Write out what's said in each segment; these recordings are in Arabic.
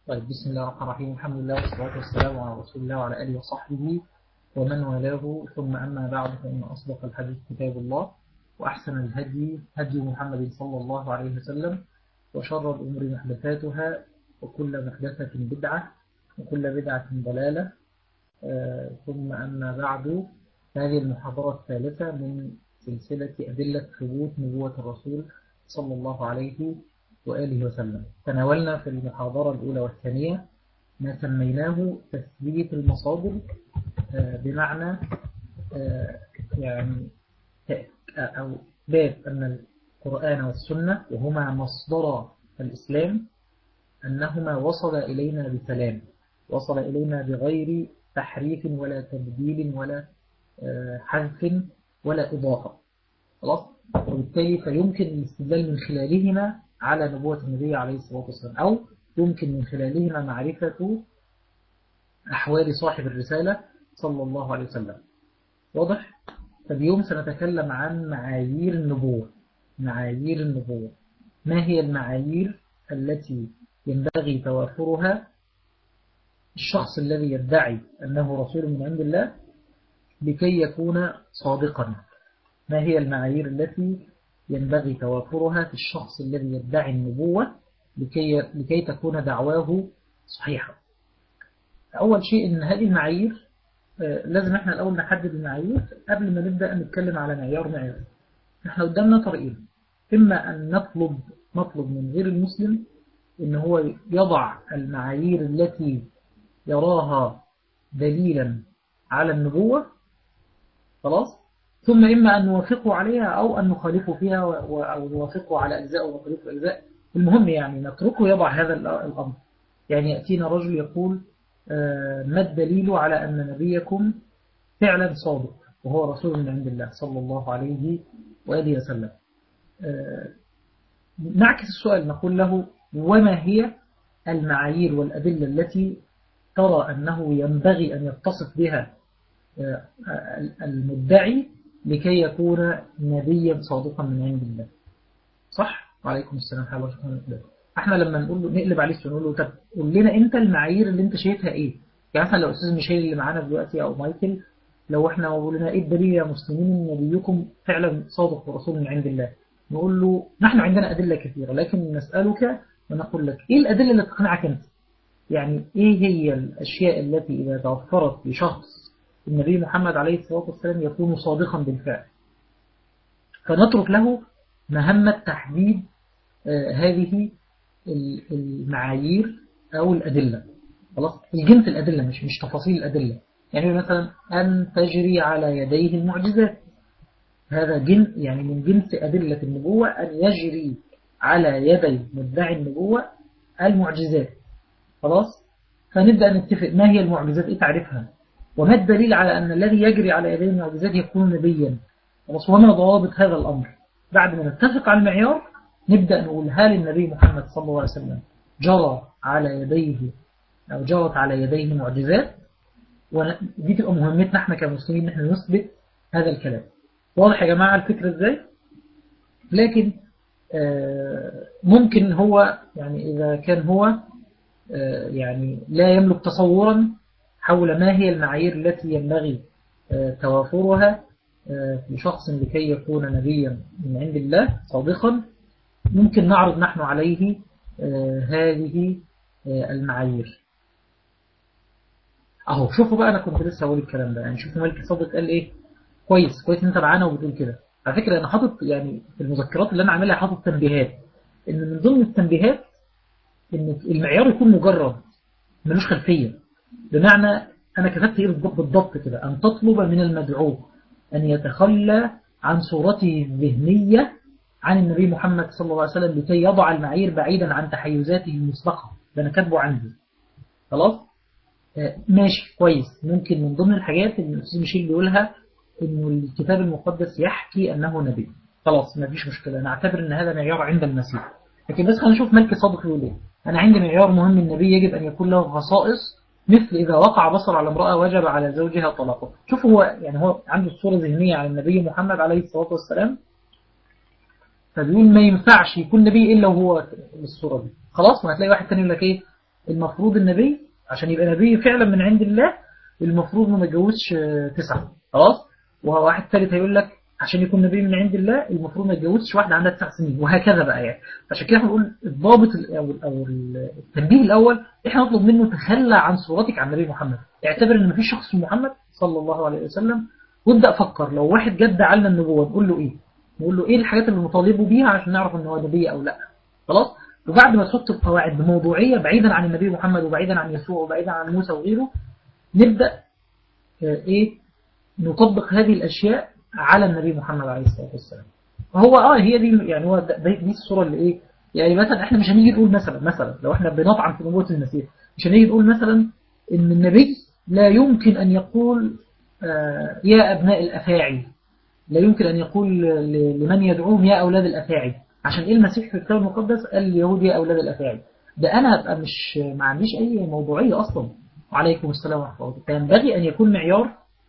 طيب، بسم الله الرحمن الرحيم. الحمد لله والصلاة والسلام على رسول الله وعلى آله وصحبه ومن والاه، ثم أما بعد، فإن أصدق الحديث كتاب الله، وأحسن الهدي هدي محمد صلى الله عليه وسلم، وشر الأمور محدثاتها، وكل محدثة بدعة، وكل بدعة ضلالة. ثم أما بعد، هذه المحاضرة الثالثة من سلسلة أدلة ثبوت نبوة الرسول صلى الله عليه وآله وسلم. تناولنا في المحاضرة الأولى والثانية ما سميناه تثبيت المصادر، بمعنى يعني أو باب أن القرآن والسنة، وهما مصدر الإسلام، أنهما وصل إلينا بسلام، وصل إلينا بغير تحريف ولا تبديل ولا حذف ولا إضافة. خلاص، وبالتالي فيمكن الاستدلال من خلالهما على نبوة النبي عليه الصلاة والسلام، أو يمكن من خلالهما معرفة أحوال صاحب الرسالة صلى الله عليه وسلم. واضح؟ فاليوم سنتكلم عن معايير النبوة. معايير النبوة، ما هي المعايير التي ينبغي توافرها الشخص الذي يدعي أنه رسول من عند الله لكي يكون صادقا؟ ما هي المعايير التي ينبغي توافرها في الشخص الذي يدعي النبوة لكي تكون دعواه صحيحة؟ أول شيء أن هذه المعايير، لازم احنا الأول نحدد المعايير قبل ما نبدأ نتكلم على معيار. احنا قدامنا طريقين: إما أن نطلب من غير المسلم إن هو يضع المعايير التي يراها دليلا على النبوة، خلاص، ثم إما أن نوافقه عليها أو أن نخالفه فيها، أو نوافقه على أجزاء ونخالفه أجزاء. المهم يعني نتركه يضع هذا الأمر. يعني يأتينا رجل يقول ما الدليل على أن نبيكم فعلا صادق وهو رسول من عند الله صلى الله عليه وآله وسلم؟ نعكس السؤال، نقول له: وما هي المعايير والأدلة التي ترى أنه ينبغي أن يتصف بها المدعي لكي يكون نبيا صادقا من عند الله؟ صح؟ وعليكم السلام ورحمة الله وبركاته. احنا لما نقول له، نقلب عليه ونقول له: طب قول لنا انت المعايير اللي انت شايفها ايه؟ يعني مثلا لو استاذ ميشيل اللي معانا دلوقتي او مايكل، لو احنا قلنا ايه الدليل يا مسلمين ان نبيكم فعلا صادق ورسول من عند الله، نقول له: نحن عندنا ادله كثيره، لكن نسالك ونقول لك ايه الادله اللي تقنعك انت؟ يعني ايه هي الاشياء التي اذا توفرت لشخص النبي محمد عليه الصلاه والسلام يكون صادقا بالفعل؟ فنترك له مهمه تحديد هذه المعايير أو الأدلة. خلاص، الجنس الأدلة مش تفاصيل الأدلة. يعني مثلا أن تجري على يديه المعجزات، هذا يعني من جنس أدلة النبوة أن يجري على يدي مدعي النبوة المعجزات. خلاص، فنبدأ نتفق ما هي المعجزات، إيه تعرفها، وما الدليل على أن الذي يجري على يديه المعجزات يكون نبيا. خلاص، وما ضوابط هذا الأمر. بعد ما نتفق على المعيار نبدأ نقول: هل النبي محمد صلى الله عليه وسلم جرى على يديه أو جرت على يديه معجزات؟ ودي تبقى مهمتنا احنا كمسلمين، نحن نثبت هذا الكلام. واضح يا جماعة الفكرة ازاي؟ لكن ممكن هو يعني إذا كان هو يعني لا يملك تصورا حول ما هي المعايير التي ينبغي توافرها لشخص لكي يكون نبيا من عند الله صادقا، ممكن نعرض نحن عليه هذه المعايير. اهو شوفوا بقى، انا كنت لسه هقول الكلام ده. يعني شوفوا مالك صادق قال ايه. كويس انت معانا وبتقول كده. على فكرة انا حاطط يعني في المذكرات اللي انا عاملها حاطط تنبيهات، ان من ضمن التنبيهات ان المعيار يكون مجرد ملوش خلفية. بمعنى انا كتبت ايه بالضبط كده: ان تطلب من المدعو ان يتخلى عن صورته الذهنية عن النبي محمد صلى الله عليه وسلم لكي يضع المعايير بعيدا عن تحيزاته المسبقة. ده انا كاتبه عندي. خلاص، ماشي كويس. ممكن من ضمن الحاجات اللي الأستاذ ميشيل بيقولها إنه الكتاب المقدس يحكي أنه نبي. خلاص، ما فيش مشكلة، نعتبر إن هذا معيار عند المسيح. لكن بس خلينا نشوف ملك صادق يقول إيه. أنا عندي معيار مهم: النبي يجب أن يكون له خصائص، مثل إذا وقع بصر على امرأة وجب على زوجها طلاقه. شوف هو يعني هو عنده الصورة ذهنية عن النبي محمد عليه الصلاة والسلام، فبيقول ما ينفعش يكون نبي إلا وهو بالصورة دي. خلاص، ما هتلاقي واحد تاني يقول لك إيه: المفروض النبي عشان يبقى نبي فعلا من عند الله المفروض ما يتجوزش 9. خلاص. وواحد ثالث هيقول لك عشان يكون نبي من عند الله المفروض ما يتجوزش واحدة عندها 9 سنين، وهكذا بقى يعني. عشان كده بنقول الضابط أو التنبيه الأول، احنا نطلب منه تخلى عن صورتك عن النبي محمد، اعتبر ان مفيش شخص محمد صلى الله عليه وسلم، وابدأ فكر لو واحد جد علنا النبوة نقول له ايه؟ نقول له ايه الحاجات اللي نطالبه بيها عشان نعرف ان هو نبي او لا. خلاص. وبعد ما تحط القواعد بموضوعية بعيدا عن النبي محمد وبعيدا عن يسوع وبعيدا عن موسى وغيره، نبدأ ايه نطبق هذه الأشياء على النبي محمد عليه الصلاة والسلام. وهو هي دي يعني هو دي الصورة اللي ايه يعني. مثلا احنا مش هنيجي نقول مثلا لو احنا بنطعن في نبوة المسيح مش هنيجي نقول مثلا ان النبي لا يمكن ان يقول يا ابناء الافاعي، لا يمكن ان يقول لمن يدعوهم يا اولاد الافاعي، عشان ايه المسيح في الكتاب المقدس قال اليهود يا اولاد الافاعي. ده انا هبقى مش ما عنديش اي موضوعية اصلا. وعليكم السلام ورحمة الله. فينبغي ان يكون معيار،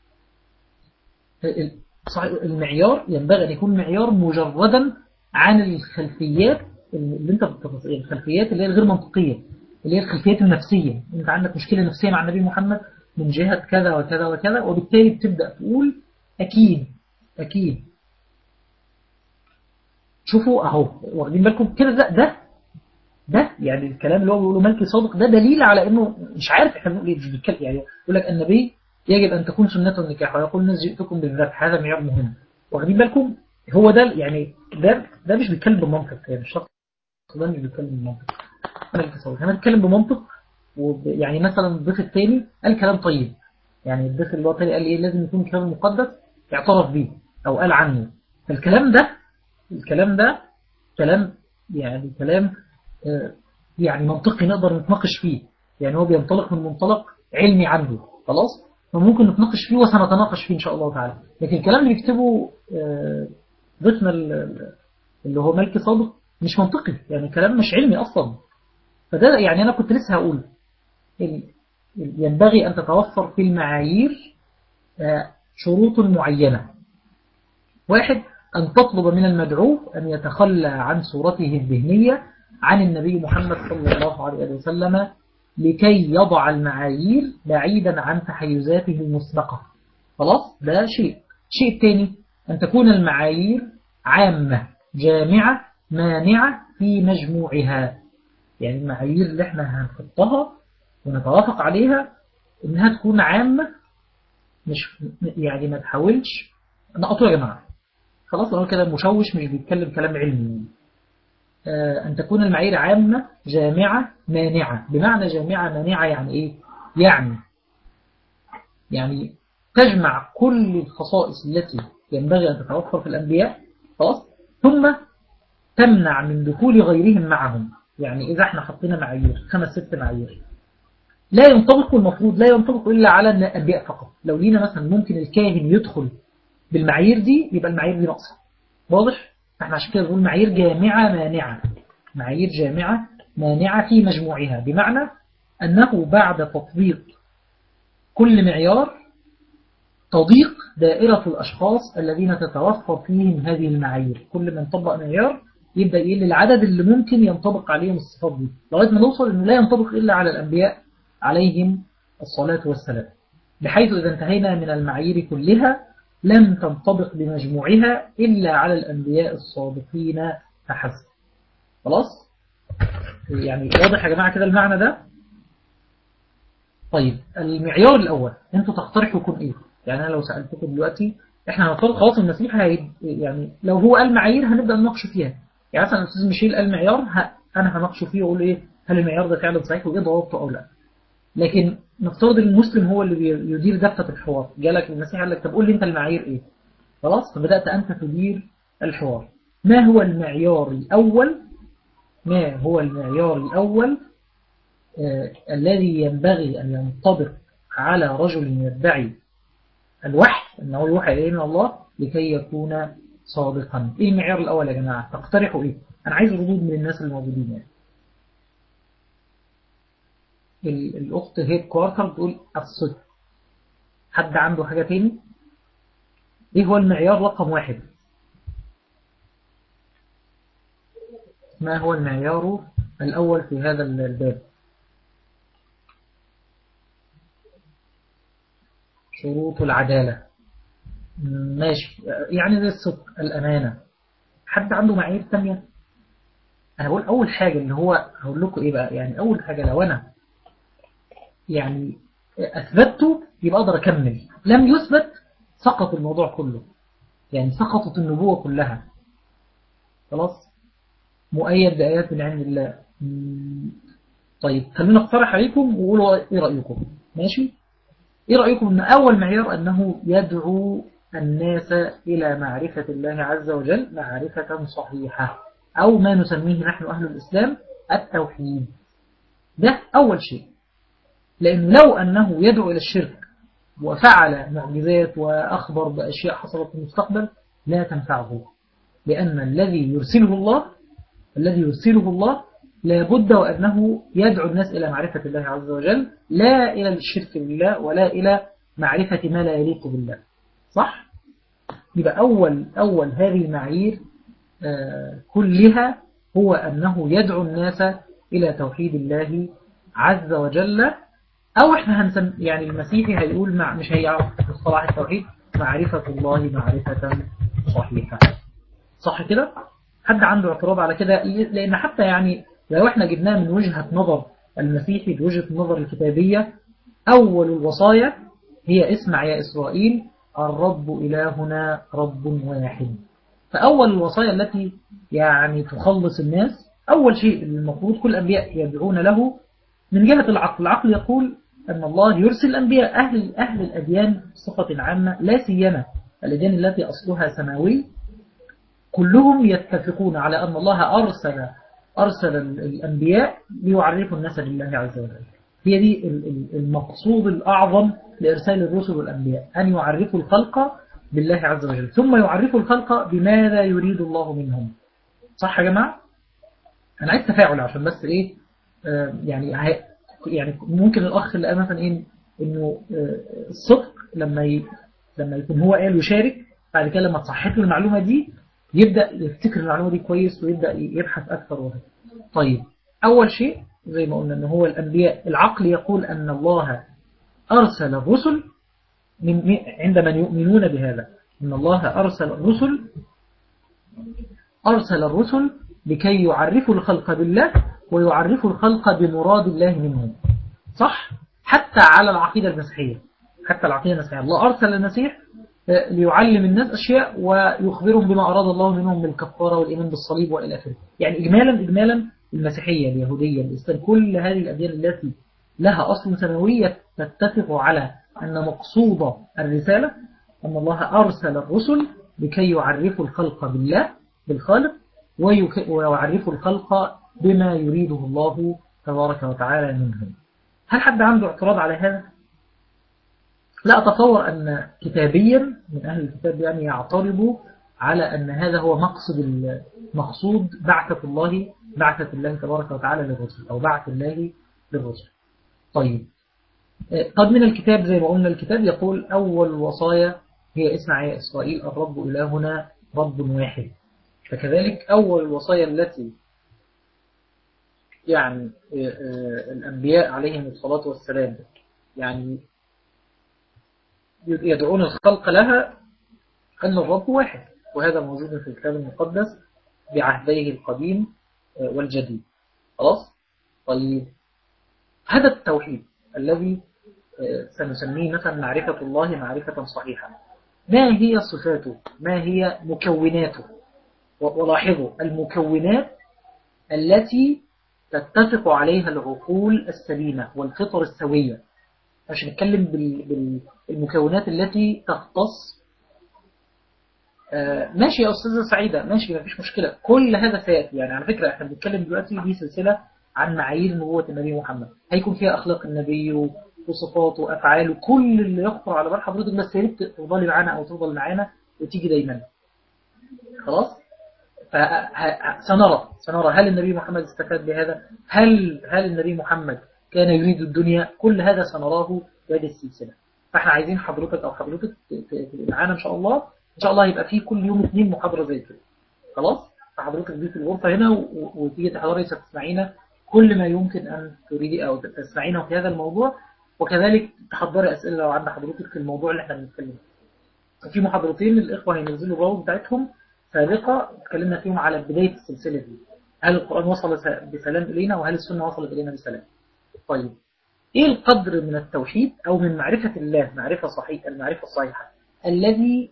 المعيار ينبغي أن يكون معيار مجردا عن الخلفيات اللي انت الخلفيات اللي هي الغير منطقية، اللي هي الخلفيات النفسية. انت عندك مشكلة نفسية مع النبي محمد من جهة كذا وكذا وكذا، وبالتالي بتبدأ تقول أكيد. شوفوا أهو واخدين بالكم كده. ده يعني الكلام اللي هو بيقوله ملكي صادق ده دليل على انه مش عارف احنا بنقول ايه. مش بيتكلم يعني يقول لك النبي يجب ان تكون سنته النكاح، ويقول الناس جئتكم بالذبح، هذا معيار مهم. واخدين بالكم هو ده يعني ده مش بيتكلم بمنطق يعني. الشخص ده مش بيتكلم بمنطق. ملكي صادق انا بتكلم بمنطق. يعني مثلا الضيف الثاني قال كلام طيب، يعني الضيف اللي هو الثاني قال ايه لازم يكون كلام مقدس اعترف به او قال عنه. فالكلام ده كلام يعني كلام يعني منطقي نقدر نتناقش فيه. يعني هو بينطلق من منطلق علمي عنده. خلاص. فممكن نتناقش فيه وسنتناقش فيه إن شاء الله تعالى. لكن الكلام اللي بيكتبه ضيفنا اللي هو ملكي صادق مش منطقي، يعني كلام مش علمي أصلا. فده يعني أنا كنت لسه هقول ينبغي أن تتوفر في المعايير شروط معينة. واحد، أن تطلب من المدعو أن يتخلى عن صورته الذهنية عن النبي محمد صلى الله عليه وسلم لكي يضع المعايير بعيدا عن تحيزاته المسبقة. خلاص. ده شيء الثاني أن تكون المعايير عامة جامعة مانعة في مجموعها. يعني المعايير اللي احنا هنحطها ونتوافق عليها انها تكون عامة، مش يعني ما تحاولش نقطوا يا جماعة. خلاص لو كده مشوش مش بيتكلم كلام علمي. أن تكون المعايير عامة جامعة مانعة. بمعنى جامعة مانعة يعني إيه؟ يعني تجمع كل الخصائص التي ينبغي أن تتوفر في الأنبياء. خلاص. ثم تمنع من دخول غيرهم معهم. يعني إذا احنا حطينا معايير 5-6 معايير لا ينطبق، المفروض لا ينطبق إلا على الأنبياء فقط. لو لينا مثلا ممكن الكاهن يدخل بالمعايير دي يبقى المعايير دي ناقصة. واضح؟ احنا عشان كده بنقول معايير جامعة مانعة. معايير جامعة مانعة في مجموعها، بمعنى أنه بعد تطبيق كل معيار تضيق دائرة الأشخاص الذين تتوفر فيهم هذه المعايير. كل ما نطبق معيار يبدأ يقل العدد اللي ممكن ينطبق عليهم الصفات دي، لغاية ما نوصل أنه لا ينطبق إلا على الأنبياء عليهم الصلاة والسلام. بحيث إذا انتهينا من المعايير كلها لم تنطبق بمجموعها إلا على الأنبياء الصادقين فحسب. خلاص. يعني واضح يا جماعة كده المعنى ده. طيب المعيار الأول أنتوا تقترحوا يكون إيه؟ يعني أنا لو سألتكم دلوقتي إحنا هنفترض خلاص المسيح يعني لو هو قال معايير هنبدأ نناقش فيها. يعني مثلا الأستاذ ميشيل قال معيار أنا هناقشه فيه وأقول إيه هل المعيار ده فعلا صحيح وإيه ضوابطه أو لا. لكن نفترض المسلم هو اللي يدير دفة الحوار، جالك المسيح قال لك طب قول لي أنت المعايير إيه؟ خلاص. فبدأت أنت تدير الحوار. ما هو المعيار الأول؟ الذي ينبغي أن ينطبق على رجل يدعي الوحي أنه يوحى إليه من الله لكي يكون صادقا؟ إيه المعيار الأول يا جماعة؟ تقترحوا إيه؟ أنا عايز ردود من الناس الموجودين يعني. الأخت هيد كوارتر بتقول الصدق. حد عنده حاجة تاني؟ إيه هو المعيار رقم 1؟ ما هو المعيار الأول في هذا الباب؟ شروط العدالة، ماشي، يعني زي الصدق، الأمانة. حد عنده معايير تانية؟ أنا بقول أول حاجة اللي هو هقول لكم إيه بقى، يعني أول حاجة لو أنا يعني أثبته يبقى أقدر أكمل، لم يثبت سقط الموضوع كله، يعني سقطت النبوة كلها خلاص، مؤيد بآيات من عند الله. طيب خلينا اقترح عليكم وقولوا إيه رأيكم. ماشي، إيه رأيكم أن أول معيار أنه يدعو الناس إلى معرفة الله عز وجل معرفة صحيحة، أو ما نسميه نحن أهل الإسلام التوحيد، ده أول شيء. لأنه لو أنه يدعو إلى الشرك وفعل معجزات وأخبر بأشياء حصلت في المستقبل لا تنفعه، لأن الذي يرسله الله لابد وأنه يدعو الناس إلى معرفة الله عز وجل، لا إلى الشرك بالله ولا إلى معرفة ما لا يليق بالله. صح؟ يبقى أول هذه المعايير كلها هو أنه يدعو الناس إلى توحيد الله عز وجل، أو إحنا يعني المسيحي هيقول مش هيعرف مصطلح التوحيد معرفة الله معرفة صحيحة. صح كده؟ حد عنده اعتراض على كده؟ لأن حتى يعني لو إحنا جبناه من وجهة نظر المسيحي بوجهة النظر الكتابية، أول الوصايا هي اسمع يا إسرائيل الرب إلهنا رب واحد. فأول الوصايا التي يعني تخلص الناس، أول شيء المفروض كل الأنبياء يدعون له من جهة العقل يقول أن الله يرسل الأنبياء. أهل الأديان بصفة عامة لا سيما الأديان التي أصلها سماوي كلهم يتفقون على أن الله أرسل الأنبياء ليعرفوا الناس بالله عز وجل. هي دي المقصود الأعظم لإرسال الرسل والأنبياء، أن يعرفوا الخلق بالله عز وجل، ثم يعرفوا الخلق بماذا يريد الله منهم. صح يا جماعة؟ أنا عايز تفاعل عشان بس إيه يعني ممكن الأخ اللي قال مثلا إيه إنه الصدق لما يكون هو قال وشارك، بعد كده لما تصحح له المعلومة دي يبدأ يفتكر المعلومة دي كويس ويبدأ يبحث أكثر وهكذا. طيب أول شيء زي ما قلنا أنه هو الأنبياء، العقل يقول أن الله أرسل الرسل عندما يؤمنون بهذا أن الله أرسل الرسل لكي يعرفوا الخلق بالله ويعرفوا الخلق بمراد الله منهم. صح؟ حتى على العقيدة المسيحية، الله أرسل المسيح ليعلم الناس أشياء ويخبرهم بما أراد الله منهم من الكفارة والإيمان بالصليب وإلى آخره. يعني إجمالا المسيحية، اليهودية، الإسلام، كل هذه الأديان التي لها أصل سماوي تتفق على أن مقصود الرسالة أن الله أرسل الرسل لكي يعرفوا الخلق بالله بالخالق ويعرفوا الخلق بما يريده الله تبارك وتعالى منهم. هل حد عنده اعتراض على هذا؟ لا أتصور أن كتابيا من أهل الكتاب يعني يعترضوا على أن هذا هو مقصود بعثة الله تبارك وتعالى للرسل، أو بعث الله للرسل. طيب قد من الكتاب زي ما قلنا الكتاب يقول أول وصايا هي اسمع يا إسرائيل الرب إلهنا رب واحد. فكذلك أول الوصايا التي يعني الأنبياء عليهم الصلاة والسلام يعني يدعون الخلق لها أن الرب واحد، وهذا موجود في الكتاب المقدس بعهديه القديم والجديد. خلاص؟ طيب هذا التوحيد الذي سنسميه مثلا معرفة الله معرفة صحيحة، ما هي صفاته؟ ما هي مكوناته؟ ولاحظوا المكونات التي تتفق عليها العقول السليمة والفطر السوية، مش نتكلم بالمكونات التي تختص. ماشي يا أستاذة سعيدة، ماشي مفيش مشكلة، كل هذا سيأتي. يعني على فكرة احنا بنتكلم دلوقتي دي سلسلة عن معايير نبوة النبي محمد، هيكون فيها أخلاق النبي وصفاته وأفعاله، كل اللي يخطر على بال حضرتك، بس يا ريت تفضلي معانا أو تفضل معانا وتيجي دايما. خلاص؟ سنرى هل النبي محمد استفاد بهذا، هل النبي محمد كان يريد الدنيا، كل هذا سنراه في هذه السلسلة. فاحنا عايزين حضرتك تبقى معانا إن شاء الله. إن شاء الله يبقى فيه كل يوم 2 محاضرة زي كده. خلاص؟ فحضرتك دي في الغرفة هنا وتيجي تحضري ستسمعينا كل ما يمكن أن تريدي أو تسمعينه في هذا الموضوع. وكذلك تحضري أسئلة لو عند حضرتك في الموضوع اللي احنا بنتكلم فيه. في محاضرتين الإخوة هينزلوا الروابط بتاعتهم سابقة اتكلمنا فيهم على بداية السلسلة دي، هل القرآن وصل بسلام إلينا وهل السنة وصلت إلينا بسلام. طيب إيه القدر من التوحيد أو من معرفة الله معرفة صحيحة، المعرفة الصحيحة الذي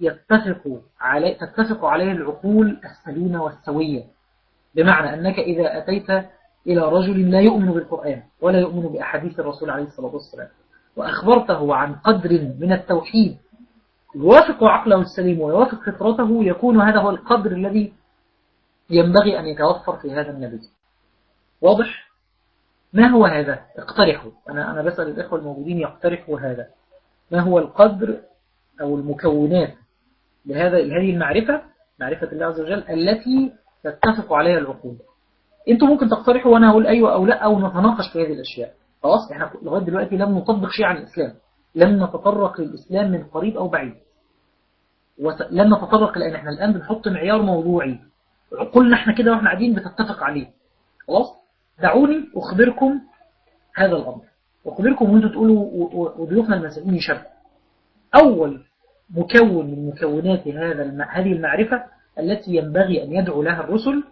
تتفق عليه العقول السليمة والسوية؟ بمعنى أنك إذا أتيت إلى رجل لا يؤمن بالقرآن ولا يؤمن بأحاديث الرسول عليه الصلاة والسلام وأخبرته عن قدر من التوحيد يوافق عقله السليم ويوافق فطرته، يكون هذا هو القدر الذي ينبغي أن يتوفر في هذا النبي. واضح؟ ما هو هذا؟ اقترحوا. أنا بسأل الإخوة الموجودين يقترحوا هذا. ما هو القدر أو المكونات لهذه المعرفة، معرفة الله عز وجل التي تتفق عليها العقول؟ انتوا ممكن تقترحوا وانا اقول ايوه او لا او نتناقش في هذه الاشياء. خلاص احنا لغايه دلوقتي لم نطبق شيء عن الاسلام، لم نتطرق للاسلام من قريب او بعيد، ولم نتطرق لان احنا الان بنحط معيار موضوعي عقولنا احنا كده واحنا قاعدين بتتفق عليه. خلاص دعوني اخبركم هذا الامر، اخبركم وانتوا تقولوا وضيوفنا المسيحيين يشاركوا. اول مكون من مكونات هذه المعرفه التي ينبغي ان يدعو لها الرسل،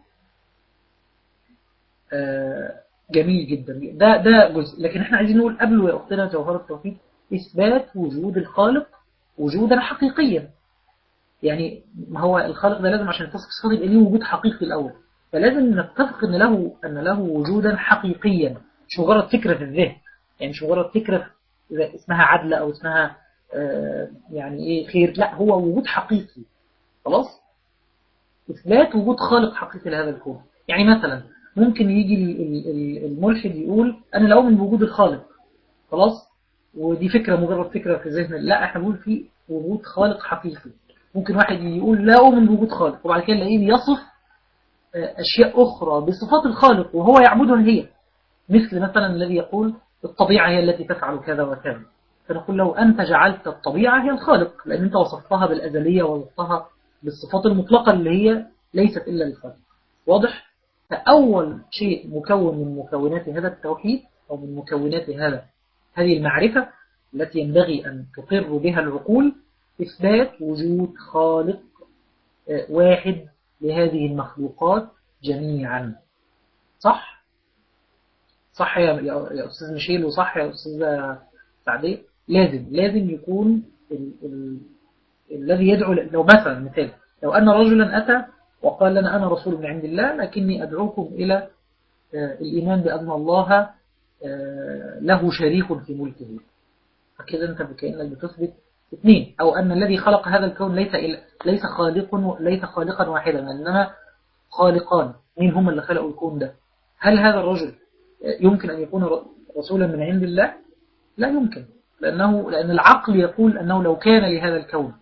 جميل جدا، ده جزء. لكن احنا عايزين نقول قبل يا اختنا جوهرة التوحيد اثبات وجود الخالق وجودا حقيقيا. يعني ما هو الخالق ده لازم عشان يتصف بصفاته يبقى ليه وجود حقيقي الاول، فلازم نتفق ان له وجودا حقيقيا، مش مجرد فكره في الذهن، يعني مش مجرد فكره اسمها عدل او اسمها يعني ايه خير، لا هو وجود حقيقي. خلاص اثبات وجود خالق حقيقي لهذا الكون. يعني مثلا ممكن يجي الملحد يقول أنا لا أؤمن بوجود الخالق، خلاص، ودي فكرة مجرد فكرة في ذهن، لا احنا بنقول في وجود خالق حقيقي. ممكن واحد يقول لا أؤمن بوجود خالق وبعد كده نلاقيه يصف أشياء أخرى بصفات الخالق وهو يعبدها هي، مثلا الذي يقول الطبيعة هي التي تفعل كذا وكذا، فنقول لو أنت جعلت الطبيعة هي الخالق لأن أنت وصفتها بالأزلية ووصفتها بالصفات المطلقة اللي هي ليست إلا للخالق. واضح؟ فأول شيء مكون من مكونات هذا التوحيد أو من مكونات هذه المعرفة التي ينبغي أن تقر بها العقول إثبات وجود خالق واحد لهذه المخلوقات جميعا. صح؟ صح يا أستاذ ميشيل وصح يا أستاذ سعدية. لازم يكون الذي يدعو، لو مثلا مثال لو أن رجلا أتى وقال لنا أنا رسول من عند الله لكني أدعوكم إلى الإيمان بأن الله له شريك في ملكه، فكذا أنت كأنك بتثبت اثنين، أو أن الذي خلق هذا الكون ليس خالقا واحدا إنما خالقان. مين هم اللي خلقوا الكون ده؟ هل هذا الرجل يمكن أن يكون رسولا من عند الله؟ لا يمكن، لأن العقل يقول أنه لو كان لهذا الكون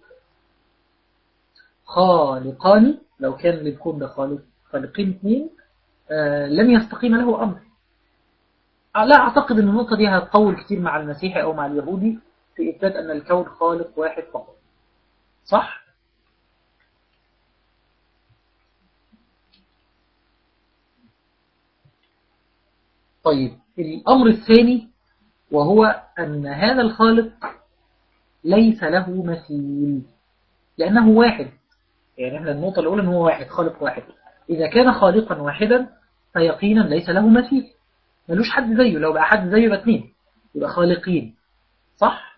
خالقان، لو كان للكون ده خالقين اثنين لم يستقيم له أمر. لا أعتقد أن النقطة دي هتطول كتير مع المسيحي أو مع اليهودي في إثبات أن الكون خالق واحد فقط. صح؟ طيب الأمر الثاني وهو أن هذا الخالق ليس له مثيل لأنه واحد. يعني احنا النقطة الأولى أنه واحد، خالق واحد. إذا كان خالقا واحدا فيقينا ليس له مثيل، ملوش حد زيه، لو بقى حد زيه يبقى اثنين، يبقى خالقين. صح؟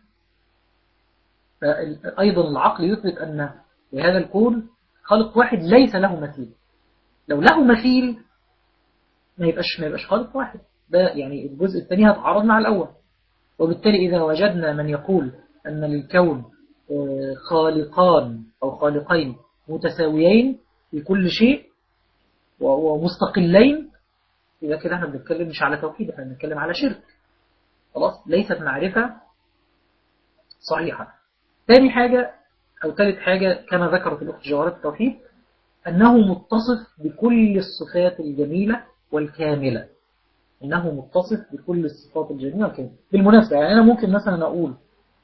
فأيضا العقل يثبت أن لهذا الكون خالق واحد ليس له مثيل. لو له مثيل ما يبقاش خالق واحد. ده يعني الجزء الثاني هتعارض مع الأول. وبالتالي إذا وجدنا من يقول أن للكون خالقان أو خالقين متساويين في كل شيء ومستقلين، إذا كده احنا بنتكلم مش على توحيد، احنا بنتكلم على شرك. خلاص ليست معرفة صحيحة. ثاني حاجة أو ثالث حاجة كما ذكرت الأخت جوهرة التوحيد أنه متصف بكل الصفات الجميلة والكاملة. إنه متصف بكل الصفات الجميلة والكاملة. بالمناسبة يعني أنا ممكن مثلا أقول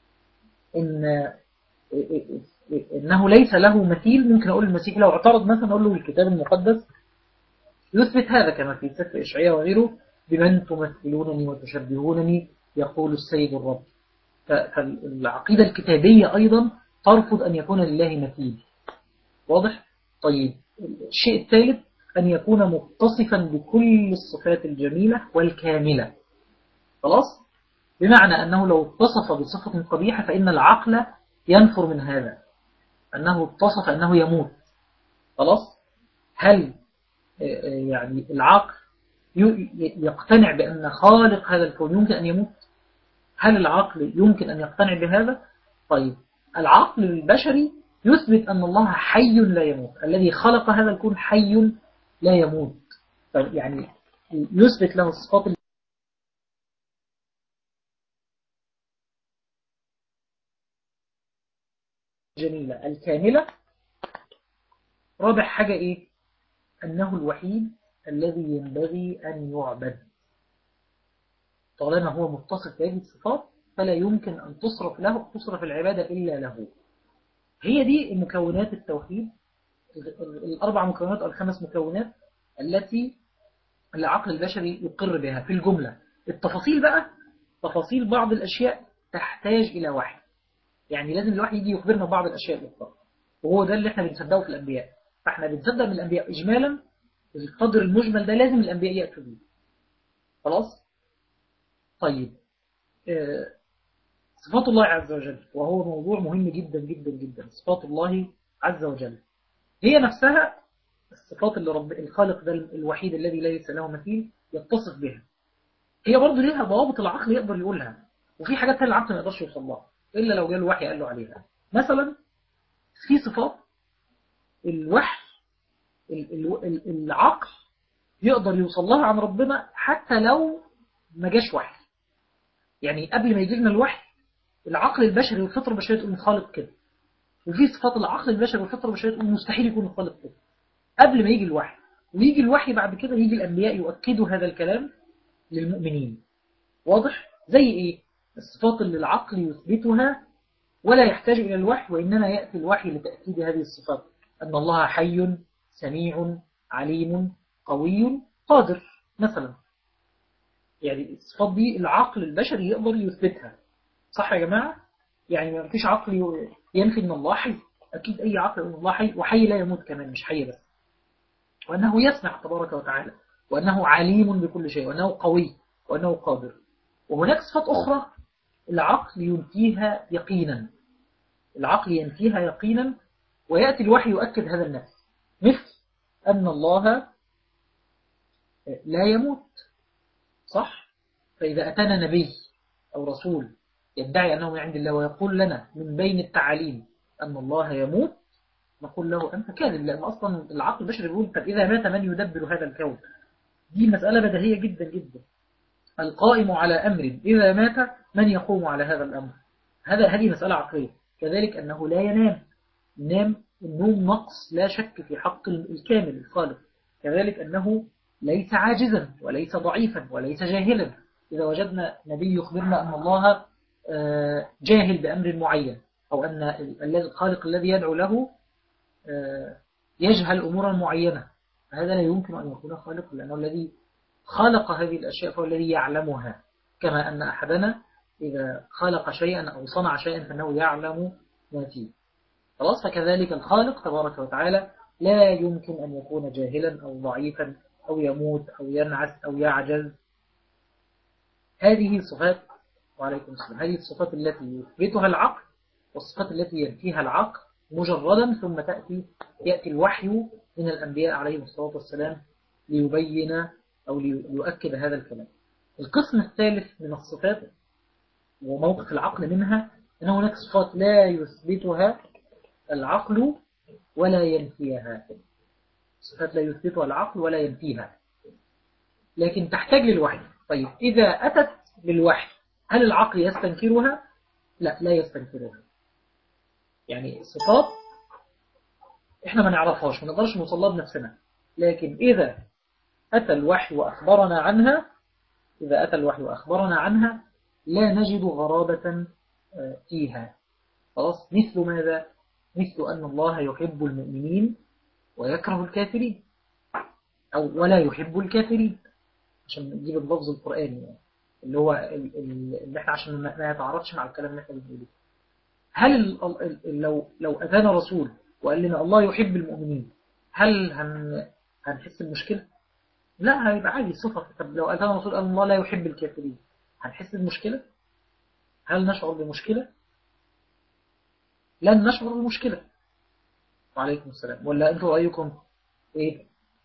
إنه ليس له مثيل. ممكن أقول المسيح لو اعترض مثلا أقول له الكتاب المقدس يثبت هذا كما في سفر إشعياء وغيره، بمن تمثلونني وتشبهونني يقول السيد الرب. فالعقيدة الكتابية أيضا ترفض أن يكون لله مثيل. واضح؟ طيب، الشيء الثالث أن يكون متصفا بكل الصفات الجميلة والكاملة. خلاص؟ بمعنى أنه لو اتصف بصفة قبيحة فإن العقل ينفر من هذا، أنه اتصف أنه يموت. خلاص؟ هل يعني العقل يقتنع بأن خالق هذا الكون يمكن أن يموت؟ هل العقل يمكن أن يقتنع بهذا؟ طيب، العقل البشري يثبت أن الله حي لا يموت، الذي خلق هذا الكون حي لا يموت. طيب، يعني يثبت له الصفات الجميلة الكاملة. رابع حاجة إيه؟ أنه الوحيد الذي ينبغي أن يعبد. طالما هو متصف بهذه الصفات فلا يمكن أن تصرف العبادة إلا له. هي دي مكونات التوحيد، الأربع مكونات أو الخمس مكونات التي العقل البشري يقر بها في الجملة. التفاصيل بقى، تفاصيل بعض الأشياء تحتاج إلى وحي. يعني لازم الوحي يجي يخبرنا بعض الأشياء الأخرى، وهو ده اللي احنا بنصدقه في الأنبياء. فاحنا بنصدق من الأنبياء إجمالا، القدر المجمل ده لازم الأنبياء يأتوا به. خلاص؟ طيب، صفات الله عز وجل، وهو موضوع مهم جدا جدا جدا. صفات الله عز وجل هي نفسها الصفات اللي الخالق ده الوحيد الذي ليس له مثيل يتصف بها. هي برضه ليها ضوابط العقل يقدر يقولها، وفي حاجات تانية العقل ما يقدرش يوصل لها إلا لو جاء الوحي قال له عليها. مثلا في صفات الوحي العقل يقدر يوصل لها عن ربنا حتى لو ما جاش وحي. يعني قبل ما يجي لنا الوحي العقل البشري والفطرة البشرية تقول خالق كده، وفي صفات العقل البشري والفطرة البشرية تقول مستحيل يكون الخالق كده قبل ما يجي الوحي. ويجي الوحي بعد كده، يجي الأنبياء يؤكدوا هذا الكلام للمؤمنين. واضح؟ زي إيه؟ الصفات اللي العقل يثبتها ولا يحتاج إلى الوحي، وإنما يأتي الوحي لتأكيد هذه الصفات. أن الله حي سميع عليم قوي قادر مثلا. يعني الصفات دي العقل البشري يقدر يثبتها. صح يا جماعة؟ يعني ما فيش عقل ينفي أن الله حي. أكيد أي عقل أن الله حي، وحي لا يموت كمان، مش حي بس. وأنه يسمع تبارك وتعالى، وأنه عليم بكل شيء، وأنه قوي، وأنه قادر. وهناك صفات أخرى العقل ينفيها يقينا، العقل ينفيها يقينا، ويأتي الوحي يؤكد هذا النفي. مثل أن الله لا يموت. صح؟ فإذا أتانا نبي أو رسول يدعي أنه من عند الله ويقول لنا من بين التعاليم أن الله يموت، نقول له أنت كاذب، لأن أصلا العقل البشري يقول طب إذا مات من يدبر هذا الكون؟ دي مسألة بديهية جدا جدا. القائم على أمر إذا مات من يقوم على هذا الأمر؟ هذه مسألة عقلية. كذلك أنه لا ينام النوم نقص لا شك في حق الكامل الخالق. كذلك أنه ليس عاجزا وليس ضعيفا وليس جاهلا. إذا وجدنا نبي يخبرنا أن الله جاهل بأمر معين، أو أن الخالق الذي يدعو له يجهل أمورا معينة، هذا لا يمكن أن يكون خالقا، لأنه الذي خلق هذه الأشياء فهو الذي يعلمها. كما أن أحدنا إذا خلق شيئا أو صنع شيئا فإنه يعلم ما فيه. خلاص؟ فكذلك الخالق تبارك وتعالى لا يمكن أن يكون جاهلا أو ضعيفا أو يموت أو ينعس أو يعجز. هذه الصفات، وعليكم السلام، هذه الصفات التي يثبتها العقل، والصفات التي ينفيها العقل مجردا، ثم يأتي الوحي من الأنبياء عليهم الصلاة والسلام ليبين أو ليؤكد هذا الكلام. القسم الثالث من الصفات وموقف العقل منها أن هناك صفات لا يثبتها العقل ولا ينفيها. صفات لا يثبتها العقل ولا ينفيها، لكن تحتاج للوحي. طيب، إذا أتت بالوحي هل العقل يستنكرها؟ لا يستنكرها. يعني صفات إحنا ما نعرفهاش، ما نقدرش نوصلها بنفسنا، لكن إذا أتى الوحي وأخبرنا عنها لا نجد غرابة فيها. خلاص؟ مثل ماذا؟ مثل أن الله يحب المؤمنين ويكره الكافرين، أو ولا يحب الكافرين، عشان نجيب اللفظ القرآني يعني. اللي هو اللي احنا عشان ما يتعارضش مع الكلام اللي احنا بنقوله. هل لو أتانا رسول وقال لنا الله يحب المؤمنين، هل هنحس بمشكلة؟ لا، هيبقى عادي صفة. طب لو أتانا رسول قال الله لا يحب الكافرين، هنحس بمشكلة؟ هل نشعر بمشكلة؟ لن نشعر بمشكلة. وعليكم السلام. ولا أنتوا رأيكم إيه؟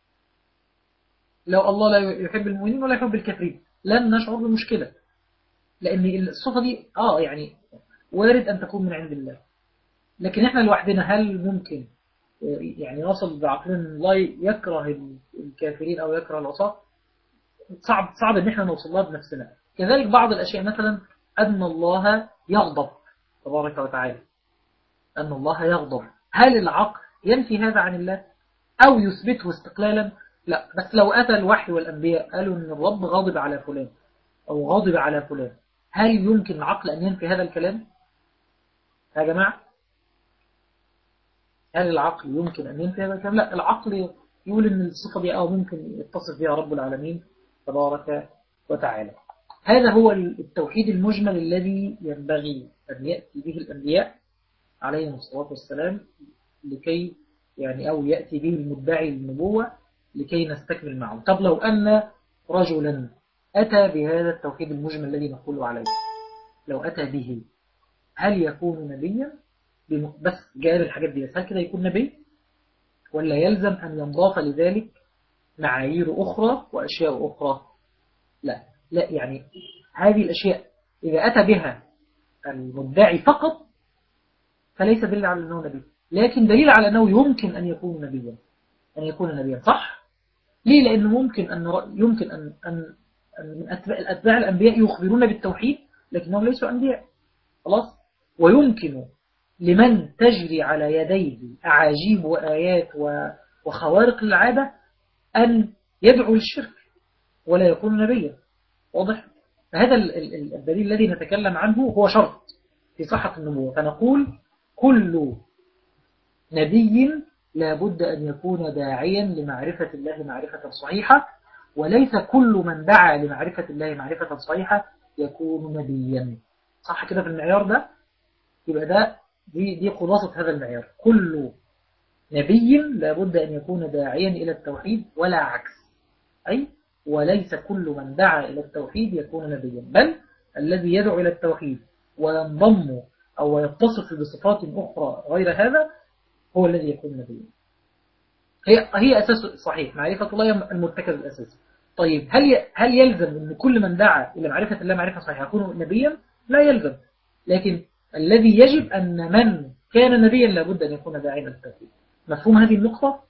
لو الله لا يحب المؤمنين ولا يحب الكافرين لن نشعر بمشكلة، لأن الصفة دي يعني وارد أن تكون من عند الله. لكن إحنا لوحدنا هل ممكن يعني نصل بعقلنا أن الله يكره الكافرين أو يكره العصاة؟ صعب أن إحنا نوصل لها بنفسنا. كذلك بعض الأشياء، مثلا أن الله يغضب تبارك وتعالى، أن الله يغضب، هل العقل ينفي هذا عن الله أو يثبته استقلالا؟ لا. بس لو أتى الوحي والأنبياء قالوا أن الرب غاضب على فلان أو غاضب على فلان، هل يمكن العقل أن ينفي هذا الكلام يا جماعة؟ هل العقل يمكن أن ينفي هذا الكلام؟ لا، العقل يقول أن الصفة دي ممكن يتصف بها رب العالمين تبارك وتعالى. هذا هو التوحيد المجمل الذي ينبغي أن يأتي به الأنبياء عليهم الصلاة والسلام، لكي أو يأتي به المدعي للنبوة لكي نستكمل معه. طب لو أن رجلا أتى بهذا التوحيد المجمل الذي نقول عليه، لو أتى به، هل يكون نبيا؟ بس جاء الحاجات دي، هل كده يكون نبي؟ ولا يلزم أن ينضاف لذلك معايير أخرى وأشياء أخرى؟ لا، هذه الأشياء إذا أتى بها المدعي فقط فليس دليل على أنه نبي، لكن دليل على أنه يمكن أن يكون نبيا، صح؟ ليه؟ لأنه يمكن أن من أتباع الأنبياء يخبرون بالتوحيد لكنهم ليسوا أنبياء، خلاص. ويمكن لمن تجري على يديه أعاجيب وآيات وخوارق للعادة أن يدعو للشرك ولا يكون نبيا، واضح؟ فهذا الدليل الذي نتكلم عنه هو شرط في صحة النبوة. فنقول كل نبي لا بد أن يكون داعيا لمعرفة الله معرفة صحيحة، وليس كل من دعا لمعرفة الله معرفة صحيحة يكون نبيا. صح كده في المعيار ده؟ يبقى دي خلاصة هذا المعيار. كل نبي لا بد أن يكون داعيا إلى التوحيد ولا عكس، أي وليس كل من دعا إلى التوحيد يكون نبيا، بل الذي يدعو إلى التوحيد وينضم أو يتصف بصفات أخرى غير هذا هو الذي يكون نبيا. هي أساس صحيح، معرفة الله المرتكز الأساسي. طيب هل يلزم أن كل من دعا إلى معرفة الله معرفة صحيحة يكون نبيا؟ لا يلزم، لكن الذي يجب أن من كان نبيا لابد أن يكون داعيا إلى التوحيد. مفهوم هذه النقطة؟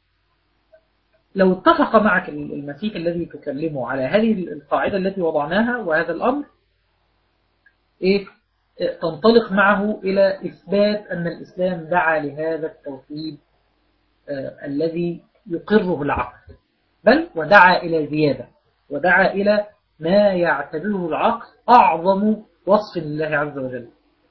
لو اتفق معك المسيح الذي تكلمه على هذه القاعدة التي وضعناها وهذا الأمر، تنطلق معه إلى إثبات أن الإسلام دعا لهذا التوحيد الذي يقره العقل، بل ودعا إلى زيادة، ودعا إلى ما يعتبره العقل أعظم وصف لله عز وجل.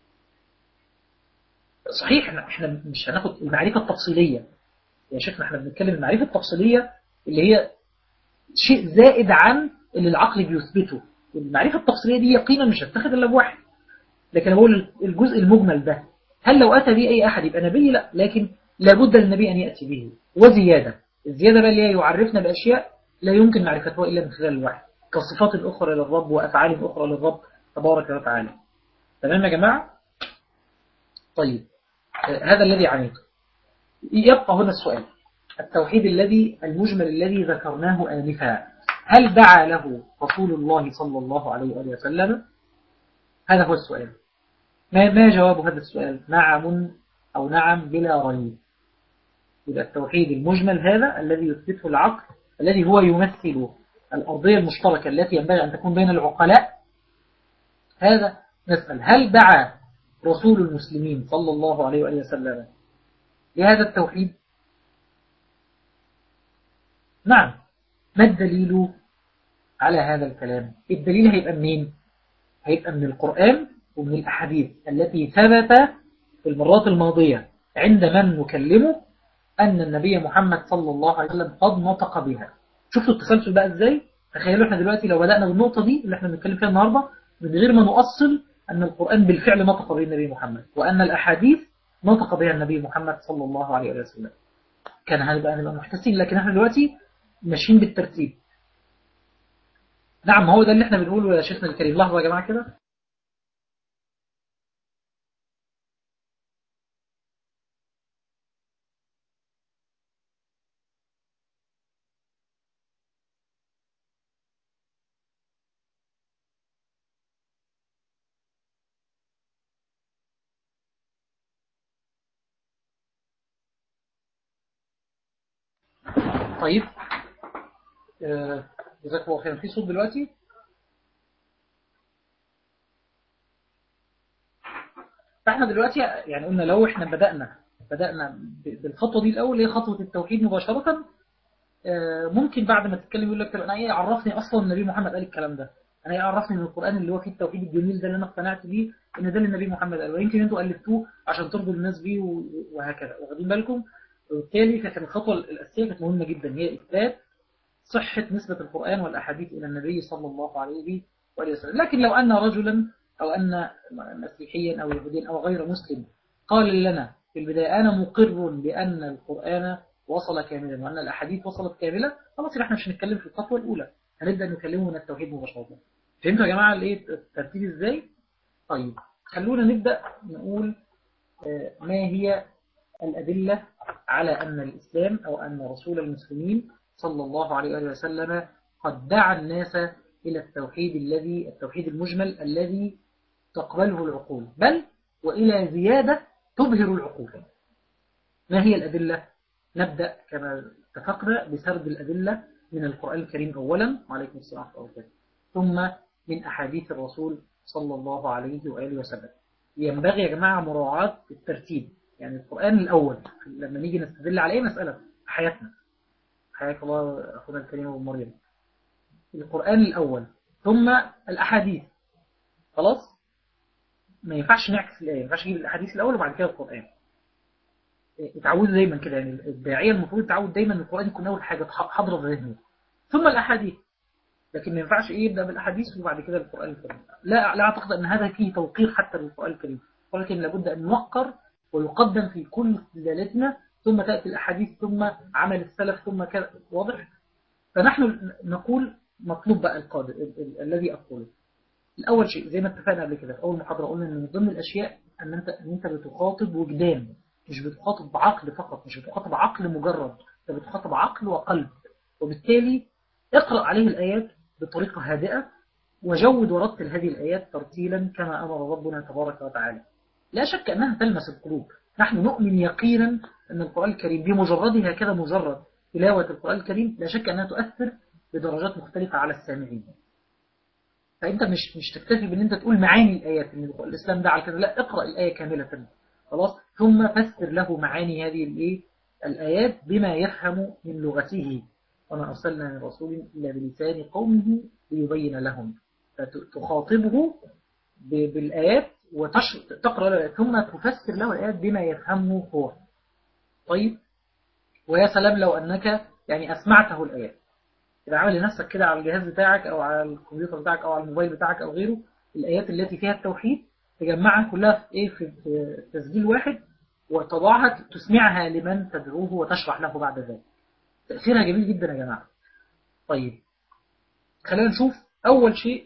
صحيح احنا مش هناخد المعرفة التفصيلية يا شيخنا، احنا بنتكلم المعرفة التفصيلية اللي هي شيء زائد عن اللي العقل بيثبته. المعرفة التفصيلية دي يقينا مش هتتخذ إلا بواحد، لكن أقول الجزء المجمل ده هل لو أتى به أي أحد يبقى نبي؟ لا، لكن لابد للنبي أن يأتي به وزيادة. الزيادة بقى اللي هي يعرفنا بأشياء لا يمكن معرفتها إلا من خلال الوحي، كالصفات الأخرى للرب وأفعال أخرى للرب تبارك وتعالى. تمام يا جماعة؟ طيب، هذا الذي عنيته. يبقى هنا السؤال، التوحيد المجمل الذي ذكرناه آنفا، هل دعا له رسول الله صلى الله عليه وآله وسلم؟ هذا هو السؤال. ما جواب هذا السؤال؟ نعم أو نعم بلا ريب. يبقى التوحيد المجمل هذا الذي يثبته العقل، الذي هو يمثل الأرضية المشتركة التي ينبغي أن تكون بين العقلاء، هذا نسأل هل دعا رسول المسلمين صلى الله عليه وآله وسلم لهذا التوحيد؟ نعم. ما الدليل على هذا الكلام؟ الدليل هيبقى منين؟ هيبقى من القرآن ومن الأحاديث التي ثبت في المرات الماضية عند من نكلمه أن النبي محمد صلى الله عليه وسلم قد نطق بها. شفتوا التسلسل بقى إزاي؟ تخيلوا احنا دلوقتي لو بدأنا بالنقطة دي اللي احنا بنتكلم فيها النهاردة من غير ما نؤصل أن القرآن بالفعل نطق به النبي محمد وأن الأحاديث نطق بها النبي محمد صلى الله عليه وسلم، كان هنبقى محتسين. لكن احنا دلوقتي ماشيين بالترتيب. نعم، هو ده اللي احنا بنقوله يا شيخنا الكريم. لحظة يا جماعة كده. طيب، جزاك الله خير. في صوت دلوقتي؟ فاحنا دلوقتي يعني قلنا لو احنا بدأنا بالخطوة دي الأول، هي خطوة التوحيد مباشرة. ممكن بعد ما تتكلم يقول لك طب انا ايه عرفني اصلا النبي محمد قال الكلام ده؟ انا ايه عرفني من القرآن اللي هو فيه التوحيد الجميل ده اللي انا اقتنعت بيه ان ده اللي النبي محمد قال؟ ويمكن انتوا الفتوه عشان ترضوا الناس بيه وهكذا، واخدين بالكم؟ وبالتالي كانت الخطوة الأساسية كانت مهمة جدا، هي إثبات صحة نسبة القرآن والأحاديث إلى النبي صلى الله عليه وآله وسلم. لكن لو أن رجلا أو أن مسيحيا أو يهوديا أو غير مسلم قال لنا في البداية أنا مقر بأن القرآن وصل كاملا وأن الأحاديث وصلت كاملة، خلاص احنا مش هنتكلم في الخطوة الأولى، هنبدأ نكلمه من التوحيد مباشرة. فهمتوا يا جماعة الايه الترتيب ازاي؟ طيب، خلونا نبدأ نقول ما هي الأدلة على أن الإسلام أو أن رسول المسلمين صلى الله عليه وآله وسلم قد دعا الناس إلى التوحيد المجمل الذي تقبله العقول، بل وإلى زيادة تبهر العقول. ما هي الأدلة؟ نبدأ كما اتفقنا بسرد الأدلة من القرآن الكريم أولا، وعليكم السلام ورحمة الله وبركاته، ثم من أحاديث الرسول صلى الله عليه وآله وسلم. ينبغي يا جماعة مراعاة الترتيب، يعني القرآن الأول لما نيجي نستدل على أي مسألة في حياتنا. حياك الله أخونا الكريم أبو مريم. القرآن الأول ثم الأحاديث. خلاص، ما ينفعش نعكس الآية، ما ينفعش نجيب الأحاديث الأول وبعد كده القرآن. اتعودوا دايما كده، يعني الداعية المفروض يتعود دايما ان القرآن يكون أول حاجة حاضرة في ذهنه ثم الأحاديث. لكن ما ينفعش يبدأ بالأحاديث وبعد كده القرآن الكريم. لا أعتقد أن هذا فيه توقير حتى للقرآن الكريم، ولكن لابد أن نوقر ويقدم في كل دلالتنا، ثم تأتي الأحاديث ثم عمل السلف ثم كذا. واضح؟ فنحن نقول مطلوب بقى القادر الذي أقوله. الأول شيء زي ما اتفقنا قبل كده في أول محاضرة قلنا أن من ضمن الأشياء أن أنت بتخاطب وجدان، مش بتخاطب عقل فقط، مش بتخاطب عقل مجرد، أنت بتخاطب عقل وقلب. وبالتالي اقرأ عليه الآيات بطريقة هادئة، وجود ورتل هذه الآيات ترتيلا كما أمر ربنا تبارك وتعالى. لا شك أنها تلمس القلوب. نحن نؤمن يقينا أن القرآن الكريم بمجردها كده، مجرد تلاوة القرآن الكريم لا شك أنها تؤثر بدرجات مختلفة على السامعين. فأنت مش تكتفي بأن أنت تقول معاني الآيات أن الإسلام ده على كذا، لا، اقرأ الآية كاملة خلاص، ثم فسر له معاني هذه الآيات بما يفهم من لغته. وما أرسلنا من رسول إلا بلسان قومه ليبين لهم. فتخاطبه بالآيات وتقرأ ثم تفسر له الآيات بما يفهمه هو. طيب، ويا سلام لو أنك يعني أسمعته الآيات. يبقى عامل لنفسك كده على الجهاز بتاعك أو على الكمبيوتر بتاعك أو على الموبايل بتاعك أو غيره الآيات التي فيها التوحيد، تجمعها كلها في تسجيل واحد وتضعها تسمعها لمن تدعوه وتشرح له بعد ذلك. تأثيرها جميل جدا يا جماعة. طيب، خلينا نشوف أول شيء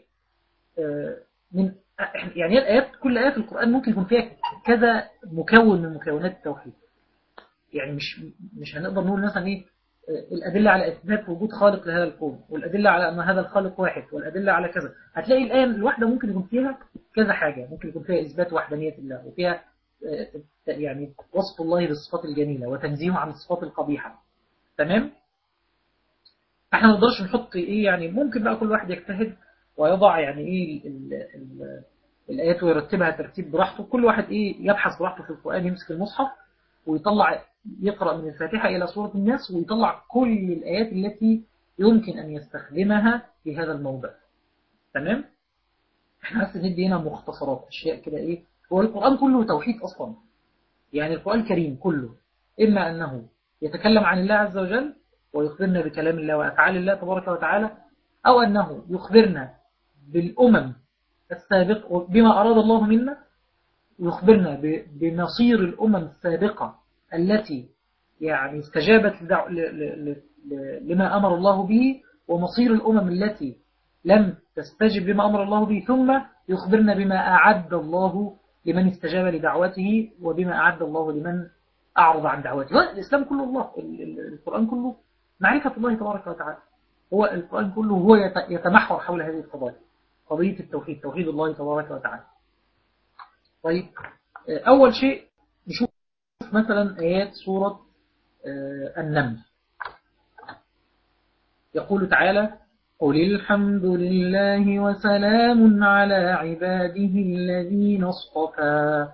من يعني الآيات، كل آية في القرآن ممكن يكون فيها كذا مكون من مكونات التوحيد. يعني مش هنقدر نقول مثلا ايه الأدلة على إثبات وجود خالق لهذا الكون، والأدلة على أن هذا الخالق واحد، والأدلة على كذا. هتلاقي الآية الواحدة ممكن يكون فيها كذا حاجة، ممكن يكون فيها إثبات وحدانية الله، وفيها يعني وصف الله بالصفات الجميلة وتنزيهه عن الصفات القبيحة. تمام؟ احنا ما نقدرش نحط ايه، يعني ممكن بقى كل واحد يجتهد ويضع يعني ايه الآيات ويرتبها ترتيب براحته. كل واحد ايه يبحث براحته في القرآن، يمسك المصحف ويطلع يقرأ من الفاتحة إلى سورة الناس ويطلع كل الآيات التي يمكن أن يستخدمها في هذا الموضع. تمام؟ احنا بس ندي هنا مختصرات أشياء كده ايه. هو القرآن كله توحيد أصلا، يعني القرآن الكريم كله إما أنه يتكلم عن الله عز وجل ويخبرنا بكلام الله وأفعال الله تبارك وتعالى، أو أنه يخبرنا بالأمم السابقة بما أراد الله منا، يخبرنا بمصير الأمم السابقة التي يعني استجابت لما أمر الله به، ومصير الأمم التي لم تستجب بما أمر الله به، ثم يخبرنا بما أعد الله لمن استجاب لدعوته، وبما أعد الله لمن أعرض عن دعوته. الإسلام كله الله، القرآن كله معرفة الله تبارك وتعالى. هو القرآن كله هو يتمحور حول هذه القضايا، قضية التوحيد، توحيد الله تبارك وتعالى. طيب، أول شيء نشوف مثلا آيات سورة النمل. يقول تعالى: قل الحمد لله وسلام على عباده الذين اصطفى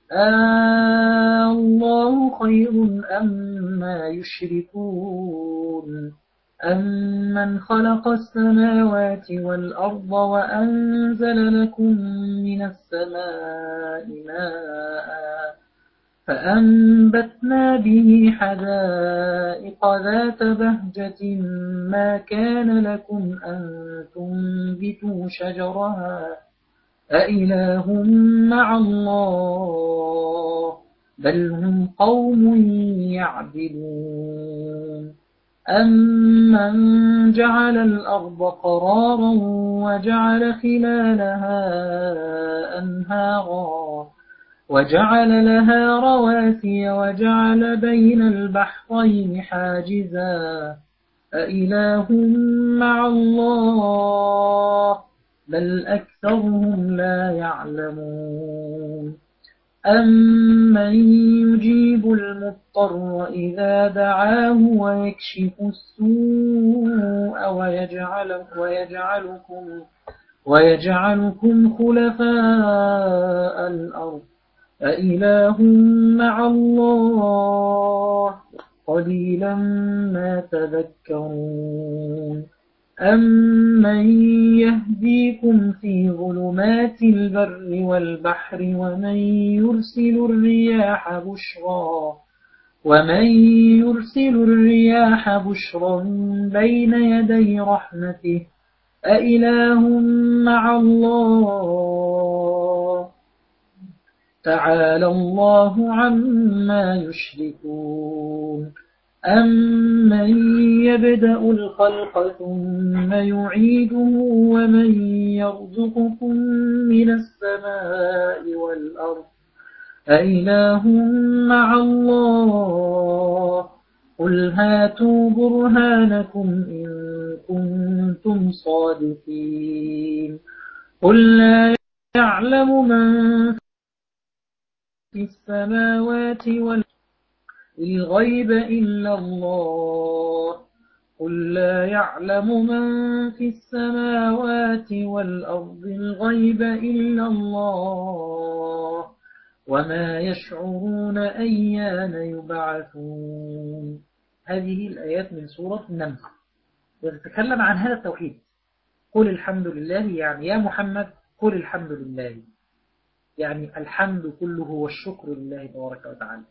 الله خير أما يشركون أمن خلق السماوات والأرض وأنزل لكم من السماء ماء فأنبتنا به حدائق ذات بهجة ما كان لكم أن تنبتوا شجرها أإله مع الله بل هم قوم يعدلون أمن جعل الأرض قرارا وجعل خلالها أنهارا وجعل لها رواسي وجعل بين البحرين حاجزا أإله مع الله بل أكثرهم لا يعلمون أمن يجيب المضطر إذا دعاه ويكشف السوء ويجعلكم خلفاء الأرض أإله مع الله قليلا ما تذكرون أمن يهديكم في ظلمات البر والبحر ومن يرسل الرياح بشرا بين يدي رحمته أإله مع الله تعالى الله عما يشركون أمن يبدأ الخلق ثم يعيده ومن يرزقكم من السماء والأرض أإله مع الله قل هاتوا برهانكم إن كنتم صادقين قل لا يعلم من في السماوات والأرض الغيب إلا الله قل لا يعلم من في السماوات والأرض الغيب إلا الله وما يشعرون أيان يبعثون. هذه الآيات من سورة النمل وتتكلم عن هذا التوحيد. قل الحمد لله، يعني يا محمد قل الحمد لله، يعني الحمد كله والشكر لله تبارك وتعالى.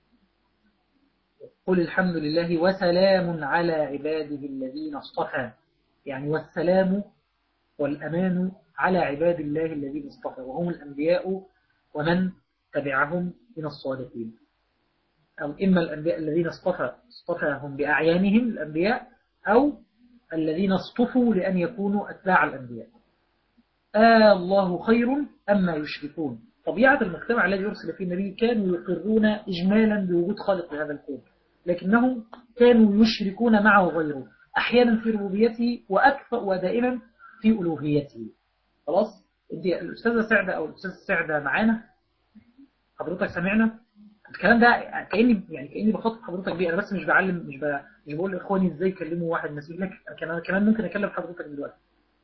قل الحمد لله وسلام على عباده الذين اصطفى، يعني والسلام والأمان على عباد الله الذين اصطفى، وهم الأنبياء ومن تبعهم من الصالحين. أو إما الأنبياء الذين اصطفاهم بأعيانهم الأنبياء، أو الذين اصطفوا لأن يكونوا أتباع الأنبياء. الله خير أما يشركون. طبيعة المجتمع الذي يرسل فيه النبي كانوا يقرون إجمالا بوجود خالق لهذا الكون، لكنهم كانوا يشركون معه غيره، أحيانا في ربوبيته وأكثر ودائما في ألوهيته. خلاص، انت الأستاذة سعدة أو الأستاذ سعدة معانا، حضرتك سمعنا الكلام ده؟ كأني بخاطب حضرتك بيه. أنا بس مش بعلم، مش بقول لإخواني إزاي يكلموا واحد مسيح، لك أنا كمان ممكن أكلم حضرتك دلوقتي.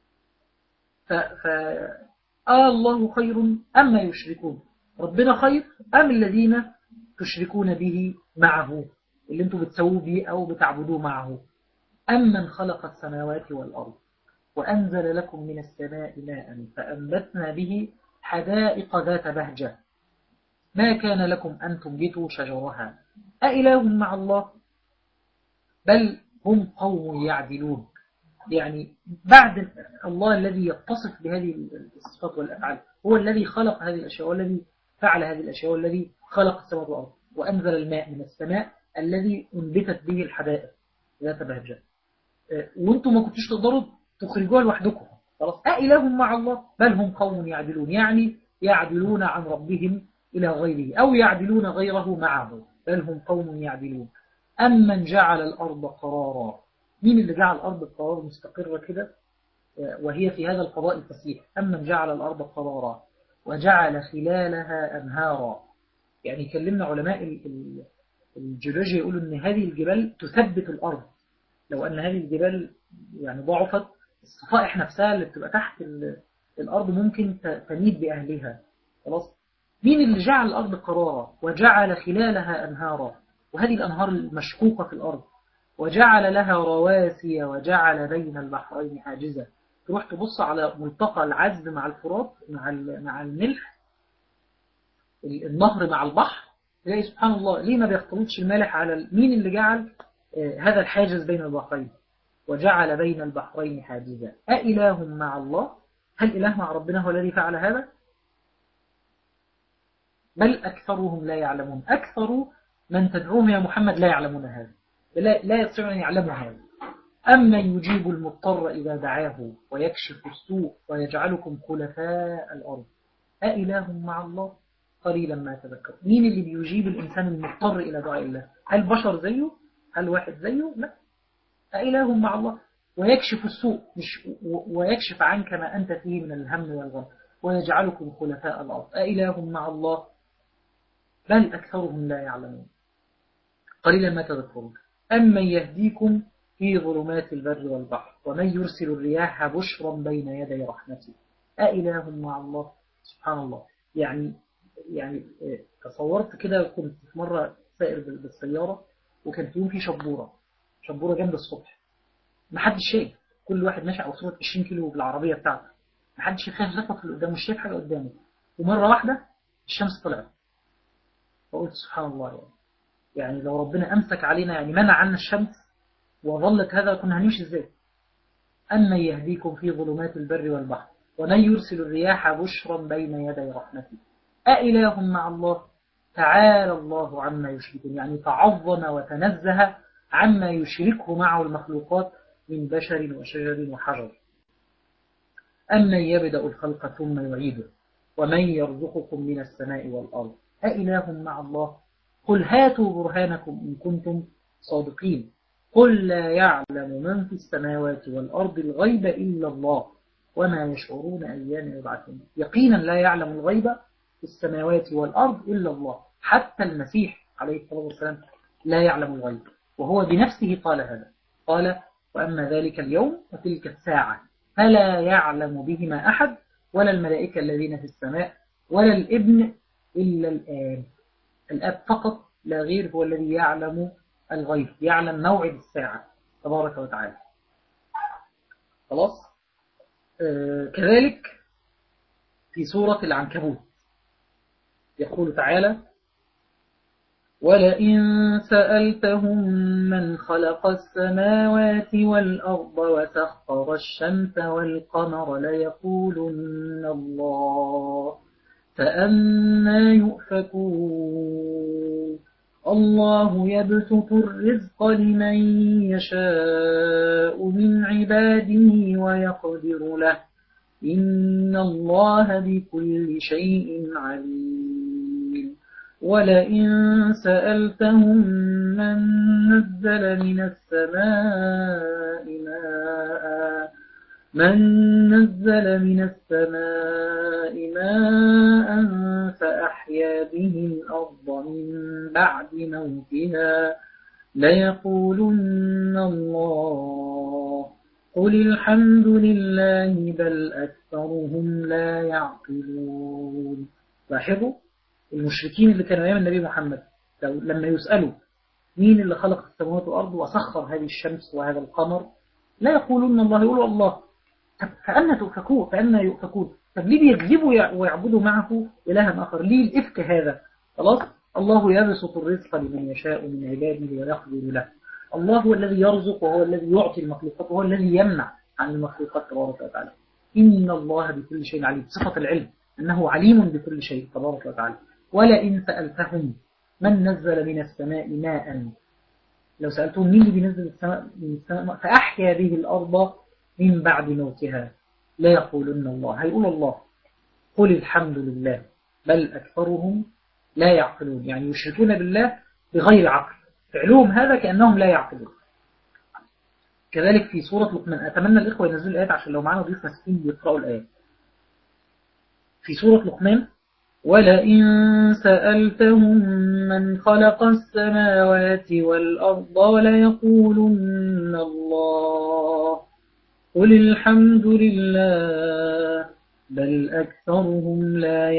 الله خير أما يشركون، ربنا خير أم الذين تشركون به معه، اللي انتم بتسووه به أو بتعبدوه معه. أمن خلق السماوات والأرض وأنزل لكم من السماء ماء فأنبتنا به حدائق ذات بهجة ما كان لكم أن تنبتوا شجرها أإله مع الله بل هم قوم يعدلون. يعني بعد الله الذي يتصف بهذه الصفات والأفعال هو الذي خلق هذه الأشياء والذي فعل هذه الأشياء والذي خلق السماء والأرض وأنزل الماء من السماء الذي أنبتت به الحدائق ذات بهجة. وانتم ما كنتوش تقدروا تخرجوها لوحدكم. خلاص أإله مع الله بل هم قوم يعدلون، يعني يعدلون عن ربهم إلى غيره أو يعدلون غيره معه، بل هم قوم يعدلون. أمن جعل الأرض قرارا، مين اللي جعل الأرض قرار مستقرة كده وهي في هذا الفضاء الفسيح؟ أمن جعل الأرض قرارا وجعل خلالها أنهارا. يعني كلمنا علماء الجيولوجيا يقولوا أن هذه الجبال تثبت الأرض، لو أن هذه الجبال يعني ضعفت الصفائح نفسها اللي بتبقى تحت الأرض ممكن تميد بأهلها. خلاص، مين اللي جعل الأرض قرارا وجعل خلالها أنهارا، وهذه الأنهار المشقوقة في الأرض، وجعل لها رواسي وجعل بين البحرين حاجزا. تروح تبص على ملتقى العذب مع الفرات مع الملح، النهر مع البحر، تلاقي سبحان الله ليه ما بيختلطش المالح على مين اللي جعل هذا الحاجز بين البحرين؟ وجعل بين البحرين حاجزا. أإله مع الله؟ هل إله مع ربنا هو الذي فعل هذا؟ بل أكثرهم لا يعلمون. أكثر من تدعوهم يا محمد لا يعلمون هذا، لا يستطيعون أن يعلموا هذا. أما يجيب المضطر إذا دعاه ويكشف السوء ويجعلكم خلفاء الأرض أإله مع الله قليلا ما تذكر. مين اللي بيجيب الإنسان المضطر إلى دعاء الله؟ هل بشر زيه؟ هل واحد زيه؟ لا. أإله مع الله ويكشف السوء، مش ويكشف عنك ما أنت فيه من الهم والغم، ويجعلكم خلفاء الأرض أإله مع الله بل أكثرهم لا يعلمون قليلا ما تذكرون. أمن يهديكم في ظلمات البر والبحر ومن يرسل الرياح بشرا بين يدي رحمته أإله مع الله. سبحان الله. يعني تصورت كده، كنت في مرة سائر بالسيارة وكان في يوم في شبورة جنب الصبح، محدش شايف، كل واحد ماشي على صورة 20 كيلو بالعربية بتاعته، محدش خايف يخبط في اللي قدامه، مش شايف حاجة قدامه، ومرة واحدة الشمس طلعت. فقلت سبحان الله، يعني لو ربنا أمسك علينا، يعني منع عنا الشمس وظلت هذا، كنا هنمشي ازاي؟ أما يهديكم في ظلمات البر والبحر ومن يرسل الرياح بشرا بين يدي رحمته أإله مع الله تعالى الله عما يشركون. يعني تعظم وتنزه عما يشركه معه المخلوقات من بشر وشجر وحجر. أمن يبدأ الخلق ثم يعيده ومن يرزقكم من السماء والأرض أإله مع الله قل هاتوا برهانكم إن كنتم صادقين قل لا يعلم من في السماوات والأرض الغيب إلا الله وما يشعرون أيام يبعثون. يقينا لا يعلم الغيب في السماوات والأرض إلا الله. حتى المسيح عليه الصلاة والسلام لا يعلم الغيب، وهو بنفسه قال هذا، قال وأما ذلك اليوم وتلك الساعة فلا يعلم بهما أحد ولا الملائكة الذين في السماء ولا الابن إلا الآب. الآب فقط لا غير هو الذي يعلم الغيب، يعلم موعد الساعة تبارك وتعالى. خلاص. كذلك في سورة العنكبوت يقول تعالى ولئن سألتهم من خلق السماوات والأرض وسخر الشمس والقمر ليقولن الله فأنى يؤفكون الله يبسط الرزق لمن يشاء من عباده ويقدر له إن الله بكل شيء عليم ولئن سألتهم من نزل من السماء ماء فأحيا به الأرض من بعد موتها ليقولن الله قل الحمد لله بل أكثرهم لا يعقلون. لاحظوا المشركين اللي كانوا أيام النبي محمد لما يسألوا مين اللي خلق السماوات والأرض وسخر هذه الشمس وهذا القمر لا يقولون الله، يقولوا الله. فأنا يؤفكون. طب ليه بيكذبوا ويعبدوا معه إلها آخر؟ ليه الإفك هذا؟ خلاص. الله يبسط الرزق لمن يشاء من عباده ويقدر له. الله هو الذي يرزق وهو الذي يعطي المخلوقات وهو الذي يمنع. عن المخلوقات تبارك وتعالى. إن الله بكل شيء عليم، صفة العلم أنه عليم بكل شيء تبارك وتعالى. ولئن سألتهم من نزل من السماء ماء، لو سألتهم مين اللي بينزل من السماء ماء فأحيا به الأرض من بعد موتها لا يقولن الله، هيقول الله. قل الحمد لله بل أكثرهم لا يعقلون، يعني يشركون بالله بغير عقل، فعلهم هذا كأنهم لا يعقلون. كذلك في سورة لقمان، أتمنى الإخوة ينزلوا الآيات عشان لو معنا ضيوف مسكين بيقرأوا الآيات. في سورة لقمان ولئن سألتهم من خلق السماوات والأرض وليقولن الله قل الحمد لله بل أكثرهم لا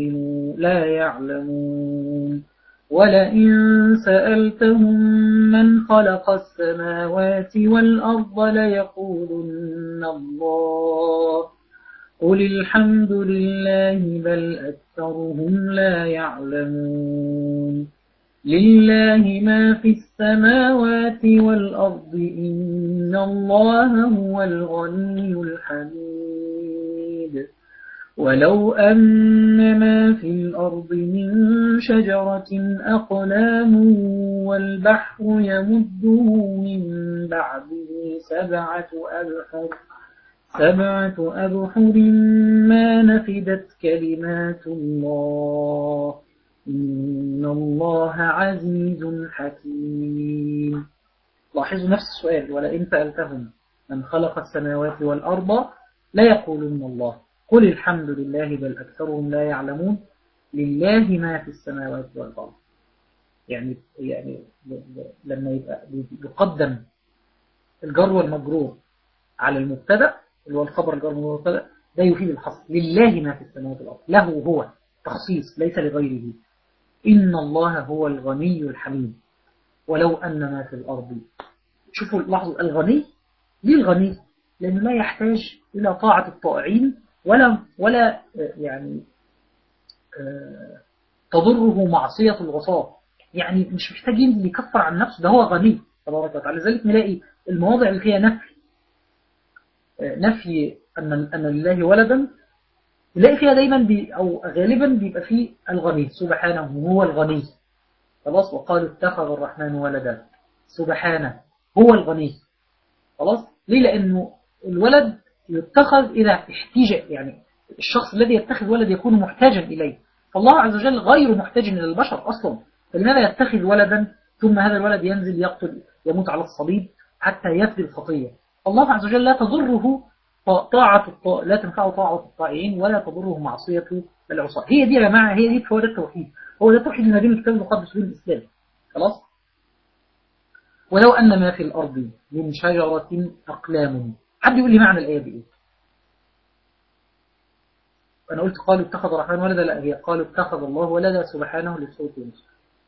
يعلمون. ولئن سألتهم من خلق السماوات والأرض ليقولن الله قل الحمد لله بل أكثرهم لا يعلمون. لله ما في السماوات والأرض إن الله هو الغني الحميد. ولو أن ما في الأرض من شجرة أقلام والبحر يمده من بعده سبعة أبحر ما نفدت كلمات الله إن الله عزيز حكيم. لاحظوا نفس السؤال، ولئن سألتهم من خلق السماوات والأرض لا يقولون الله قل الحمد لله بل أكثرهم لا يعلمون. لله ما في السماوات والأرض، يعني لما يبقى يقدم الجر والمجرور على المبتدا اللي هو الخبر الجر والمبتدا ده يفيد الحصر. لله ما في السماوات والأرض، له هو تخصيص ليس لغيره. إن الله هو الغني الحميد. ولو أن ما في الأرض، شوفوا لاحظوا الغني، ليه الغني؟ لأنه لا يحتاج إلى طاعة الطائعين ولا يعني تضره معصية العصاة، يعني مش محتاج ينزل يكفر عن نفسه، ده هو غني تبارك وتعالى. لذلك نلاقي المواضع اللي فيها نفي أن لله ولدا، نلاقي فيها دايما أو غالبا بيبقى فيه الغني سبحانه هو الغني. خلاص، وقالوا اتخذ الرحمن ولدا سبحانه هو الغني. خلاص، ليه؟ لأنه الولد يتخذ إذا احتاج، يعني الشخص الذي يتخذ ولد يكون محتاجا إليه، فالله عز وجل غير محتاج إلى البشر أصلا، فلماذا يتخذ ولدا ثم هذا الولد ينزل يموت على الصليب حتى يفدي الخطية؟ الله عز وجل لا تضره لا تنفعه طاعة الطائعين ولا تضره معصية العصاة. هي دي يا جماعة، هي دي، هو ده التوحيد، هو ده التوحيد الذي الكتاب المقدس به الإسلام. خلاص. ولو أن ما في الأرض من شجرة أقلام، حد يقول لي معنى الآية دي إيه؟ أنا قلت قالوا اتخذ الرحمن ولدا، لا، هي قالوا اتخذ الله ولدا سبحانه للصوت يونس.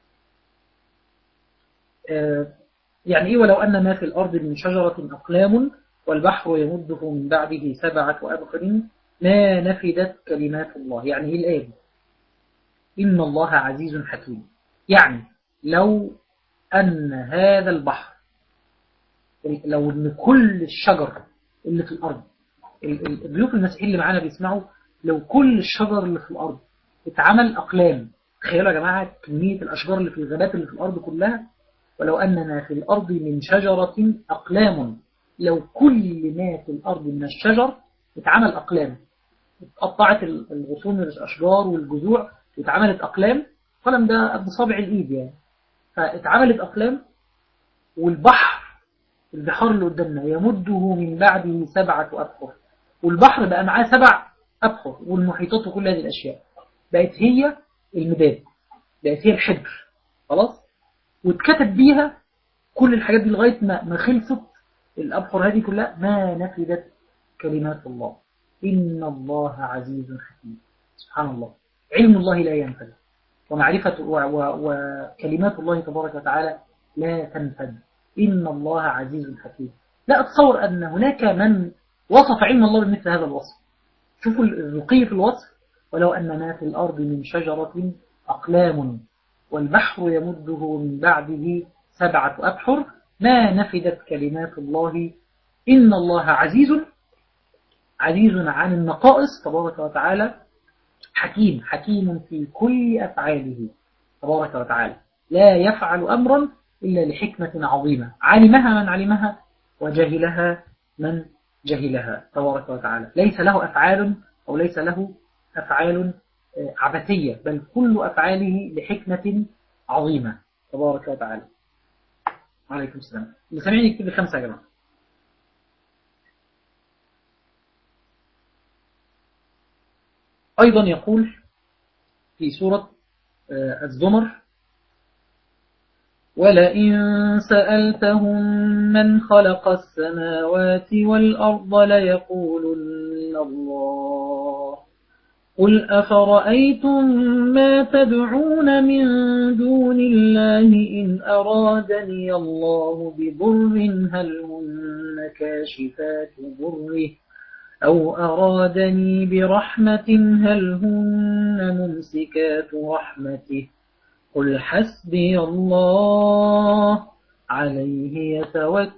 يعني إيه ولو أن ما في الأرض من شجرة أقلام والبحر يمده من بعده سبعة أبحر ما نفدت كلمات الله؟ يعني إيه الآية دي؟ إن الله عزيز حكيم. يعني لو أن هذا البحر، لو أن كل الشجر اللي في الأرض، الضيوف المسيحيين اللي معانا بيسمعوا، لو كل الشجر اللي في الأرض اتعمل أقلام، تخيلوا يا جماعة كمية الأشجار اللي في الغابات اللي في الأرض كلها. ولو أننا في الأرض من شجرة أقلام، لو كل ما في الأرض من الشجر اتعمل أقلام، اتقطعت الغصون من الأشجار والجذوع واتعملت أقلام، قلم ده بصابع الإيد يعني، فاتعملت أقلام، البحار اللي قدامنا يمده من بعده سبعة أبحر، والبحر بقى معاه 7 أبحر، والمحيطات وكل هذه الأشياء بقت هي المداد، بقت هي الحبر. خلاص، واتكتب بيها كل الحاجات دي لغاية ما خلصت الأبحر هذه كلها، ما نفدت كلمات الله إن الله عزيز حكيم. سبحان الله، علم الله لا ينفد، ومعرفة وكلمات الله تبارك وتعالى لا تنفد. إن الله عزيز حكيم. لا أتصور أن هناك من وصف علم الله بمثل هذا الوصف. شوفوا الرقي في الوصف. ولو أن ما في الأرض من شجرة أقلام والبحر يمده من بعده 7 أبحر ما نفدت كلمات الله إن الله عزيز عن النقائص تبارك وتعالى، حكيم في كل أفعاله تبارك وتعالى، لا يفعل أمرا إلا لحكمة عظيمة علمها من علمها وجهلها من جهلها تبارك وتعالى. ليس له أفعال أو ليس له أفعال عبثية، بل كل أفعاله لحكمة عظيمة تبارك وتعالى. عليكم السلام. اللي سمعني يكتب لي 5 يا جماعة. أيضا يقول في سورة الزمر: ولئن سألتهم من خلق السماوات والأرض ليقولن الله قل أفرأيتم ما تدعون من دون الله إن أرادني الله بضر هل هن كاشفات ضره أو أرادني برحمة هل هن ممسكات رحمته قل حسبي الله عليه يتوكل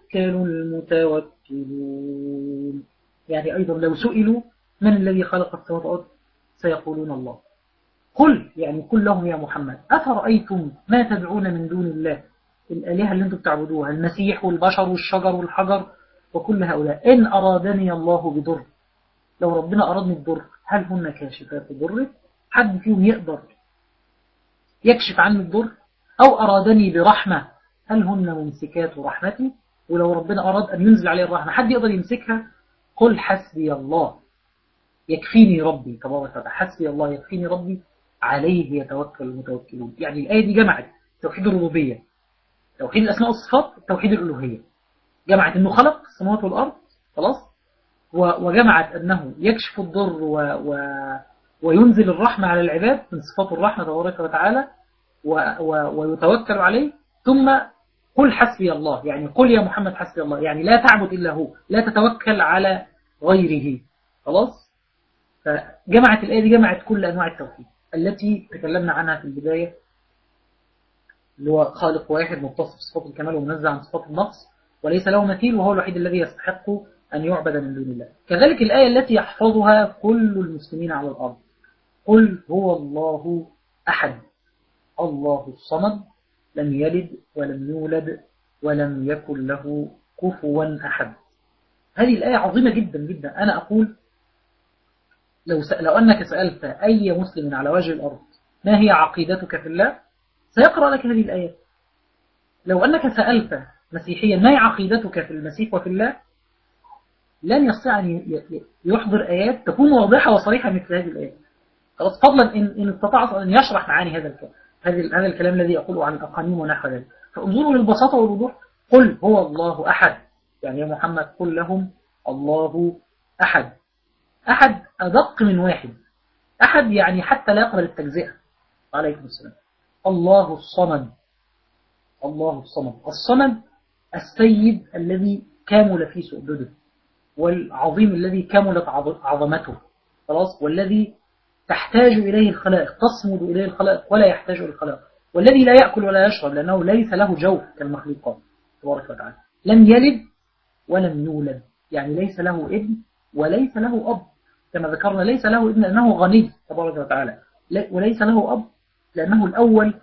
المتوكلون. يعني أيضا لو سئلوا من الذي خلق السماوات والأرض سيقولون الله. قل يعني قل لهم يا محمد: أفرأيتم ما تدعون من دون الله، الآلهة اللي انتم بتعبدوها، المسيح والبشر والشجر والحجر وكل هؤلاء، إن أرادني الله بضر، لو ربنا أرادني بضر هل هن كاشفات ضره؟ حد فيهم يقدر يكشف عني الضر؟ أو أرادني برحمة هل هن ممسكات رحمتي؟ ولو ربنا أراد أن ينزل عليه الرحمة حد يقدر يمسكها؟ قل حسبي الله يكفيني ربي تبارك وتعالى، حسبي الله يكفيني ربي عليه يتوكل المتوكلون. يعني الآية دي جمعت توحيد الربوبية، توحيد الأسماء والصفات، توحيد الألوهية، جمعت أنه خلق السماوات والأرض خلاص، وجمعت أنه يكشف الضر وينزل الرحمة على العباد من صفات الرحمة تبارك وتعالى ويتوكل عليه. ثم قل حسبي الله، يعني قل يا محمد حسبي الله، يعني لا تعبد إلا هو، لا تتوكل على غيره خلاص. فجمعت الآية دي جمعت كل أنواع التوحيد التي تكلمنا عنها في البداية، اللي هو خالق واحد متصف بصفات الكمال ومنزه عن صفات النقص وليس له مثيل، وهو الوحيد الذي يستحق أن يعبد من دون الله. كذلك الآية التي يحفظها كل المسلمين على الأرض: قل هو الله أحد الله الصمد لم يلد ولم يولد ولم يكن له كفوا أحد. هذه الآية عظيمة جدا جدا. أنا أقول لو أنك سألت أي مسلم على وجه الأرض ما هي عقيدتك في الله سيقرأ لك هذه الآية. لو أنك سألت مسيحيا ما هي عقيدتك في المسيح وفي الله لن يستطيع أن يحضر آيات تكون واضحة وصريحة مثل هذه الآية خلاص، فضلا إن استطاع أن يشرح معاني هذا الكلام، هذا الكلام الذي يقوله عن الأقانيم ونحو ذلك. فانظروا للبساطة والوضوح: قل هو الله أحد، يعني يا محمد قل لهم الله أحد. أحد أدق من واحد، أحد يعني حتى لا يقبل التجزئة. عليكم السلام. الله الصمد، الله الصمد، الصمد السيد الذي كامل في سؤدده، والعظيم الذي كملت عظمته خلاص، والذي تحتاج إليه الخلائق، تصمد إليه الخلائق ولا يحتاج إلى الخلائق، والذي لا يأكل ولا يشرب لأنه ليس له جوف كالمخلوقات تبارك وتعالى، لم يلد ولم يولد، يعني ليس له ابن وليس له أب، كما ذكرنا ليس له ابن لأنه غني تبارك وتعالى، وليس له أب لأنه الأول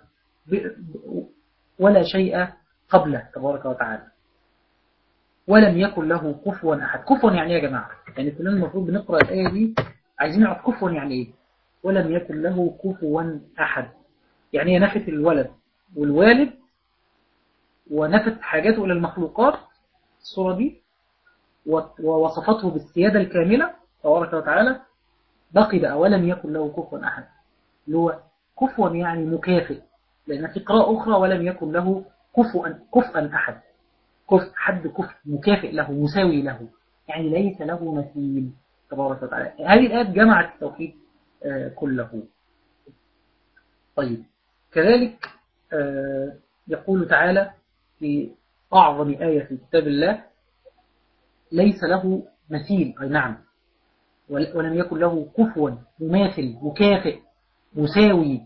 ولا شيء قبله تبارك وتعالى، ولم يكن له كفوا أحد. كفوا يعني يا جماعة، يعني كلنا المفروض بنقرأ الآية دي عايزين نعرف كفوا يعني إيه. ولم يكن له كفوا أحد يعني هي نفت الولد والوالد ونفت حاجاته إلى المخلوقات الصورة دي، ووصفته بالسيادة الكاملة تبارك وتعالى. بقي بقى ولم يكن له كفوا أحد، اللي هو كفوا يعني مكافئ، لأن في قراءة أخرى ولم يكن له كفءا أحد، حد كفء مكافئ له مساوي له، يعني ليس له مثيل تبارك وتعالى. هذه الآيات جمعت التوحيد كله. طيب كذلك يقول تعالى في أعظم آية في كتاب الله: ليس له مثيل، أي نعم، ولم يكن له كفوا مماثل مكافئ مساوي،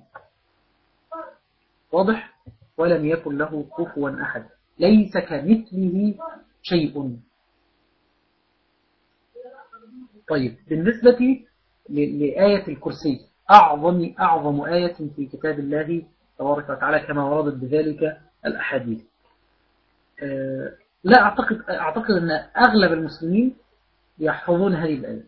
واضح؟ ولم يكن له كفوا أحد، ليس كمثله شيء. طيب بالنسبة لآية الكرسي، أعظم آية في كتاب الله تبارك وتعالى كما وردت بذلك الأحاديث. لا أعتقد أن أغلب المسلمين يحفظون هذه الآية.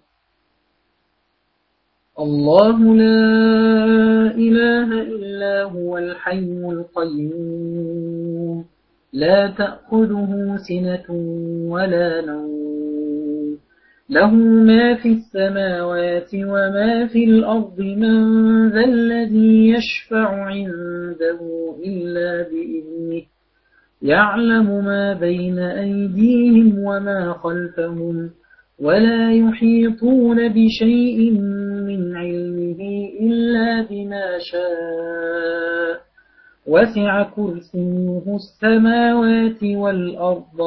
الله لا إله إلا هو الحي القيوم لا تأخذه سنة ولا نوم له ما في السماوات وما في الأرض من ذا الذي يشفع عنده إلا بإذنه يعلم ما بين أيديهم وما خلفهم ولا يحيطون بشيء من علمه إلا بما شاء وسع كرسيه السماوات والأرض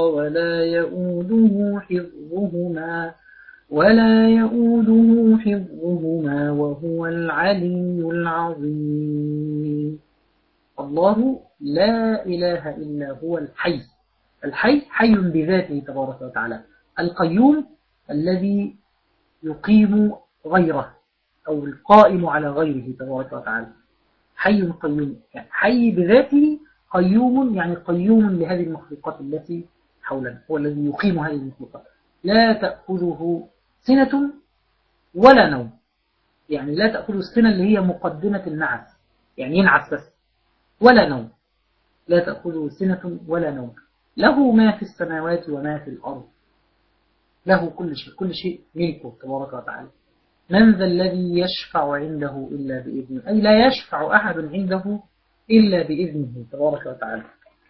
ولا يؤوده حفظهما وهو العلي العظيم. الله لا إله إلا هو الحي. الحي حي بذاته تبارك وتعالى، القيوم الذي يقيم غيره أو القائم على غيره تبارك وتعالى. حي قيوم، يعني حي بذاته، قيوم يعني قيوم لهذه المخلوقات التي حولنا، هو الذي يقيم هذه المخلوقات. لا تأخذه سنة ولا نوم، يعني لا تأخذه السنة اللي هي مقدمة النعس، يعني ينعس بس، ولا نوم. لا تأخذه سنة ولا نوم، له ما في السماوات وما في الأرض، له كل شيء ملكه تبارك وتعالى. من ذا الذي يشفع عنده إلا بإذنه، أي لا يشفع أحد عنده إلا بإذنه تبارك وتعالى.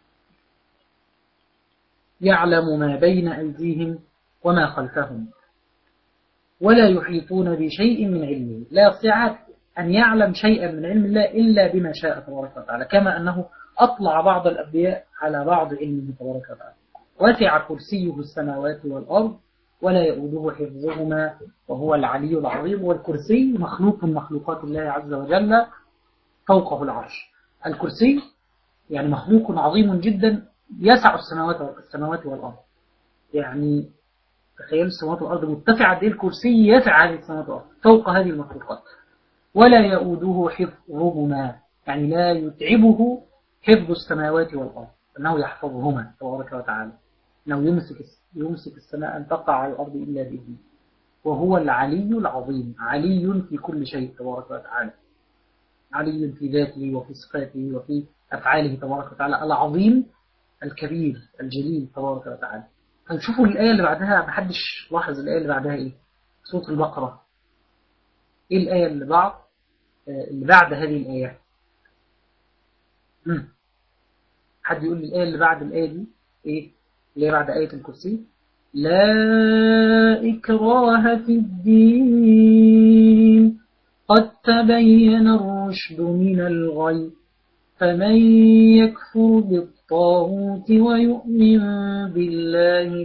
يعلم ما بين أيديهم وما خلفهم ولا يحيطون بشيء من علمه، لا يستطيع أن يعلم شيئا من علم الله إلا بما شاء تبارك وتعالى، كما أنه أطلع بعض الأنبياء على بعض علمه تبارك وتعالى. وسع كرسيه السماوات والأرض ولا يؤوده حفظهما وهو العلي العظيم. والكرسي مخلوق من مخلوقات الله عز وجل فوقه العرش. الكرسي يعني مخلوق عظيم جدا يسع السماوات والأرض، يعني تخيل السماوات والأرض متسعة قد ايه، الكرسي يسع هذه السماوات والأرض فوق هذه المخلوقات. ولا يؤوده حفظهما، يعني لا يتعبه حفظ السماوات والأرض، أنه يحفظهما تبارك وتعالى، أنه يمسك السماء أن تقع على الأرض إلا بإذنه. وهو العلي العظيم، علي في كل شيء تبارك وتعالى، علي في ذاته وفي صفاته وفي أفعاله تبارك وتعالى، العظيم الكبير الجليل تبارك وتعالى. هنشوفوا الآية اللي بعدها، محدش لاحظ الآية اللي بعدها إيه؟ سورة البقرة. إيه الآية اللي بعد هذه الآية؟ حد يقول لي الآية اللي بعد الآية دي إيه؟ اللي هي بعد آية الكرسي. لا إكراه في الدين قد تبين الرشد من الغي فمن يكفر بالطاغوت ويؤمن بالله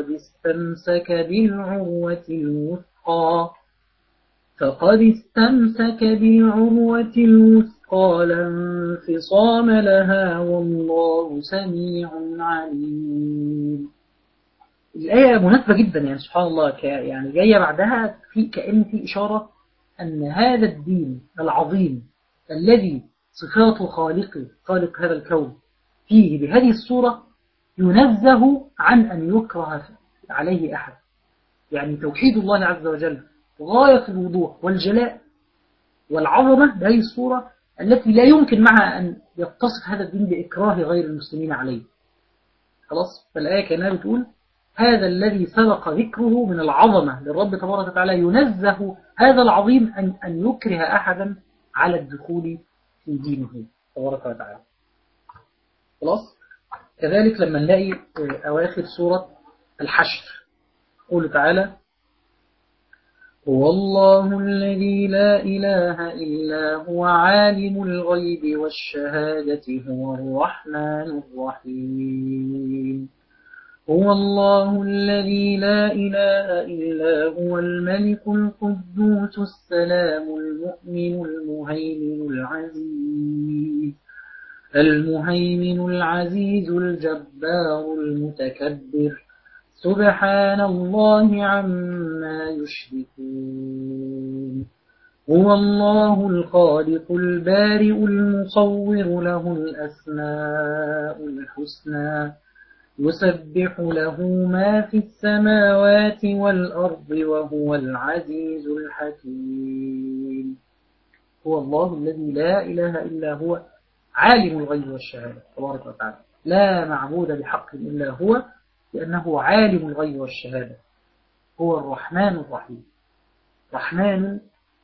فقد استمسك بالعروة الوثقى لا انفصام لها والله سميع عليم. الآية مناسبة جدا، يعني سبحان الله، يعني جاية بعدها كأن في إشارة أن هذا الدين العظيم الذي صفات خالق هذا الكون فيه بهذه الصورة ينزه عن أن يكره عليه أحد. يعني توحيد الله عز وجل غاية الوضوح والجلاء والعظمة بهذه الصورة التي لا يمكن معها أن يتصف هذا الدين بإكراه غير المسلمين عليه. خلاص، فالآية كانها بتقول هذا الذي سبق ذكره من العظمة للرب تبارك وتعالى ينزه هذا العظيم أن يكره أحدا على الدخول في دينه تبارك وتعالى. خلاص، كذلك لما نلاقي أواخر سورة الحشر قول تعالى هو الله الذي لا إله إلا هو عالم الغيب والشهادة هو الرحمن الرحيم. هو الله الذي لا إله إلا هو الملك القدوس السلام المؤمن المهيمن العزيز الجبار المتكبر سبحان الله عما يشركون هو الله الخالق البارئ المصور له الأسماء الحسنى يسبح له ما في السماوات والأرض وهو العزيز الحكيم هو الله الذي لا إله إلا هو عالم الغيب والشهادة تبارك وتعالى لا معبود بحق إلا هو لأنه عالم الغيب والشهادة هو الرحمن الرحيم رحمن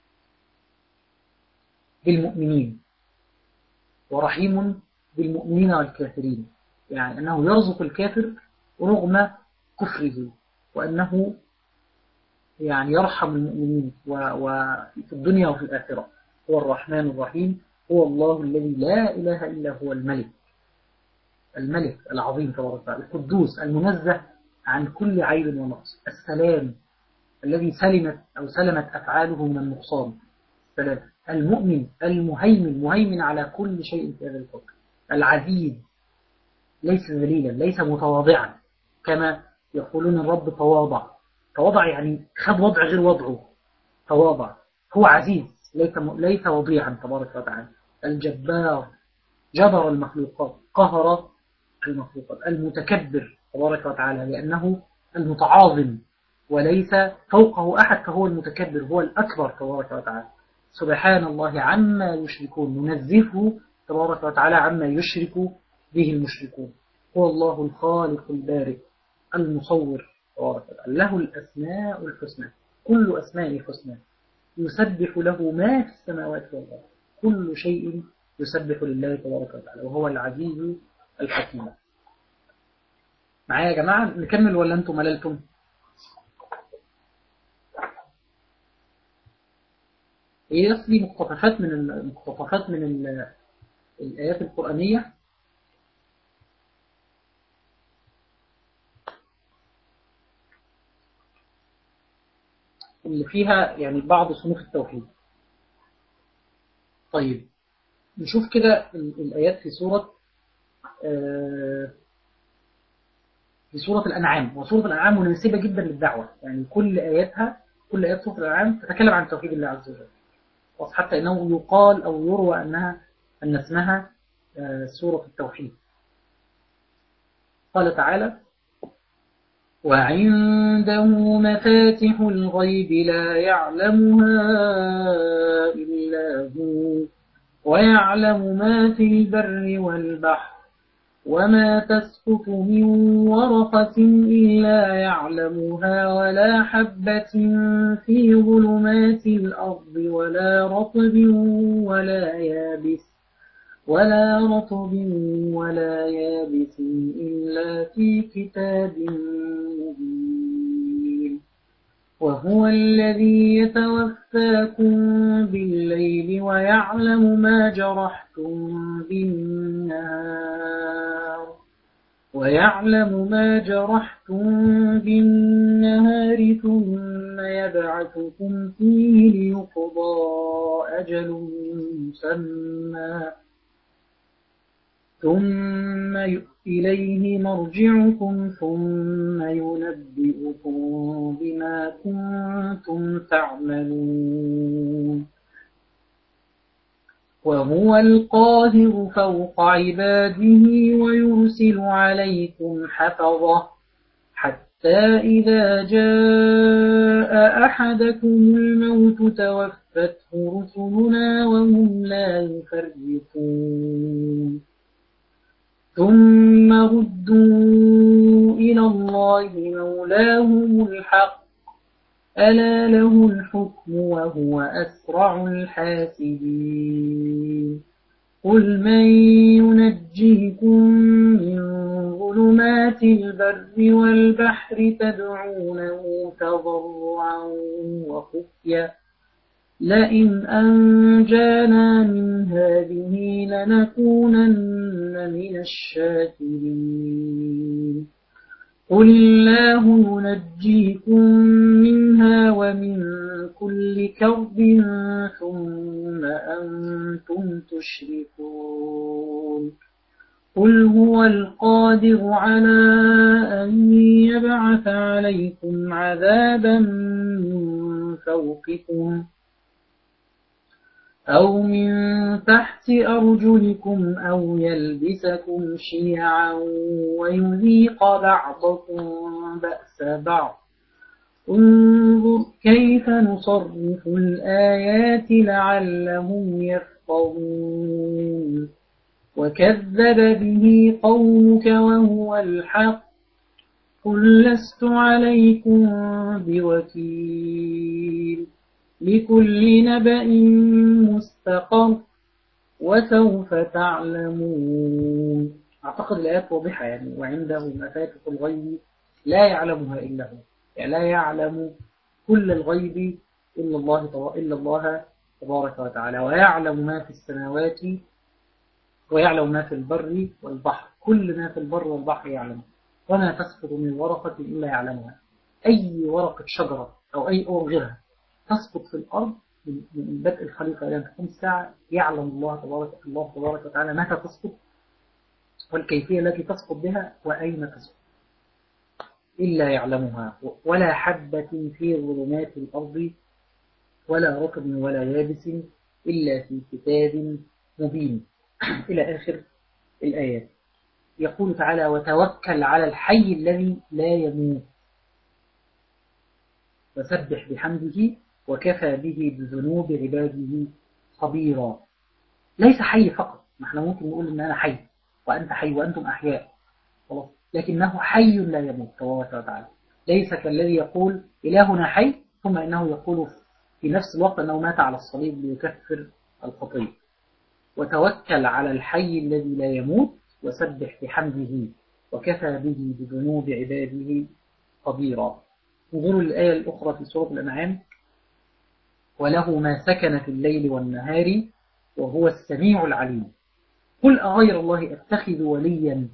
بالمؤمنين ورحيم بالمؤمنين والكافرين يعني أنه يرزق الكافر رغم كفره وأنه يعني يرحم المؤمنين وفي الدنيا وفي الآخرة هو الرحمن الرحيم هو الله الذي لا إله إلا هو الملك العظيم تبارك وتعالى القدوس المنزه عن كل عيب ونقص السلام الذي سلمت أفعاله من النقصان السلام المؤمن المهيمن على كل شيء في هذا الكون العزيز ليس ذليلا ليس متواضعا كما يقولون الرب تواضع يعني خد وضع غير وضعه تواضع هو عزيز ليس وضيعا تبارك وتعالى الجبار جبر المخلوقات قهر المخلوقات المتكبر تبارك وتعالى لأنه المتعاظم وليس فوقه أحد فهو المتكبر هو الأكبر تبارك وتعالى سبحان الله عما يشركون ننزهه تبارك وتعالى عما يشرك به المشركون هو الله الخالق البارئ المصور تبارك وتعالى له الأسماء الحسنى كل أسماء الحسنى يسبح له ما في السماوات والأرض كل شيء يسبح لله تبارك وتعالى وهو العزيز الحكيم معايا يا جماعة نكمل ولا أنتم مللتم هي دي مقتطفات من الآيات القرآنية اللي فيها يعني بعض صنوف التوحيد طيب نشوف كده الآيات في سورة الأنعام وسورة الأنعام مناسبة جدا للدعوة يعني كل آيات سورة الأنعام تتكلم عن توحيد الله عز وجل حتى إنه يقال أو يروى أن اسمها سورة التوحيد قال تعالى وعنده مفاتح الغيب لا يعلمها إلا هو ويعلم ما في البر والبحر وما تسقط من ورقة إلا يعلمها ولا حبة في ظلمات الأرض ولا رطب ولا يابس إلا في كتاب مبين وهو الذي يتوفاكم بالليل ويعلم ما جرحتم بالنهار ثم يبعثكم فيه ليقضى أجل مسمى ثم إليه مرجعكم ثم ينبئكم بما كنتم تعملون وهو القاهر فوق عباده ويرسل عليكم حفظة حتى إذا جاء أحدكم الموت توفته رسلنا وهم لا يفرطون ثم ردوا إلى الله مولاهم الحق ألا له الحكم وهو أسرع الحاسبين قل من ينجيكم من ظلمات البر والبحر تدعونه تضرعا وخفيا لئن أنجانا من هذه لنكونن من الشاكرين قل الله ينجيكم منها ومن كل كرب ثم أنتم تشركون قل هو القادر على أن يبعث عليكم عذابا من فوقكم أو من تحت أرجلكم أو يلبسكم شيعا ويذيق بعضكم بأس بعض انظر كيف نصرف الآيات لعلهم يفقهون وكذب به قومك وهو الحق قل لست عليكم بوكيل لكل نبأ مستقر وسوف تعلمون. أعتقد الآيات واضحة يعني. وعنده مفاتح الغيب لا يعلمها إلا هو، يعني لا يعلم كل الغيب إلا الله تبارك وتعالى، ويعلم ما في السماوات ويعلم ما في البر والبحر، كل ما في البر والبحر يعلم، وما تسقط من ورقة إلا يعلمها. أي ورقة شجرة أو أي أو غيرها تسقط في الأرض من بدء الخليقة إلى تقوم الساعة يعلم الله تبارك وتعالى متى تسقط والكيفية التي تسقط بها وأين تسقط إلا يعلمها. ولا حبة في ظلمات الأرض ولا رطب ولا يابس إلا في كتاب مبين إلى آخر الآيات. يقول تعالى وتوكل على الحي الذي لا يموت وسبح بحمده وكفى به بذنوب عباده خبيرا. ليس حي فقط، ما احنا ممكن نقول ان انا حي وانت حي وانتم احياء خلاص، لكنه حي لا يموت تبارك وتعالى. ليس كالذي يقول الهنا حي ثم انه يقول في نفس الوقت انه مات على الصليب ليكفر الخطيه. وتوكل على الحي الذي لا يموت وسبح بحمده وكفى به بذنوب عباده خبيرا. انظروا الآية الأخرى في سورة الأنعام وله ما سكن في الليل والنهار وهو السميع العليم. قل أغير الله أتخذ وليا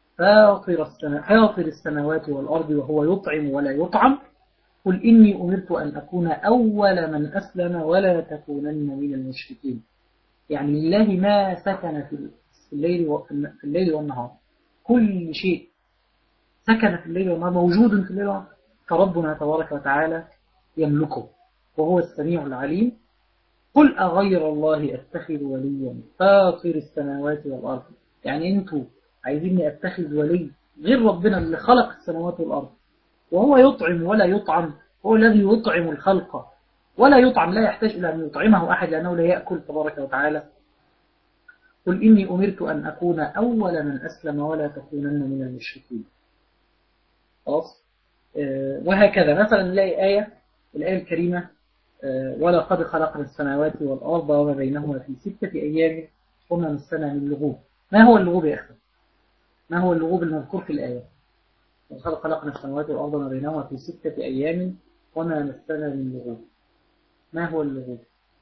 فاطر السماوات والأرض وهو يطعم ولا يطعم قل إني أمرت أن أكون أول من أسلم ولا تكونن من المشركين. يعني لله ما سكن في الليل والنهار، كل شيء سكن في الليل والنهار موجود في الليل والنهار فربنا تبارك وتعالى يملكه وهو السميع العليم. قل أغير الله أتخذ وليا فاطر السماوات والأرض، يعني أنتوا عايزيني أتخذ ولي غير ربنا اللي خلق السماوات والأرض وهو يطعم ولا يطعم، هو الذي يطعم الخلق ولا يطعم، لا يحتاج إلى أن يطعمه أحد لأنه لا يأكل تبارك وتعالى. قل إني أمرت أن أكون أول من أسلم ولا تكونن من المشركين. خلاص. وهكذا مثلا نلاقي الآية الكريمة ولقد خلقنا السماوات والأرض وما بينهما في 6 أيام وما مسنا من لغوب. ما هو اللغوب يا أخي؟ ما هو اللغوب المذكور في الآية؟ ولقد خلقنا السماوات والأرض وما بينهما في 6 أيام وما مسنا من لغوب. ما هو اللغوب؟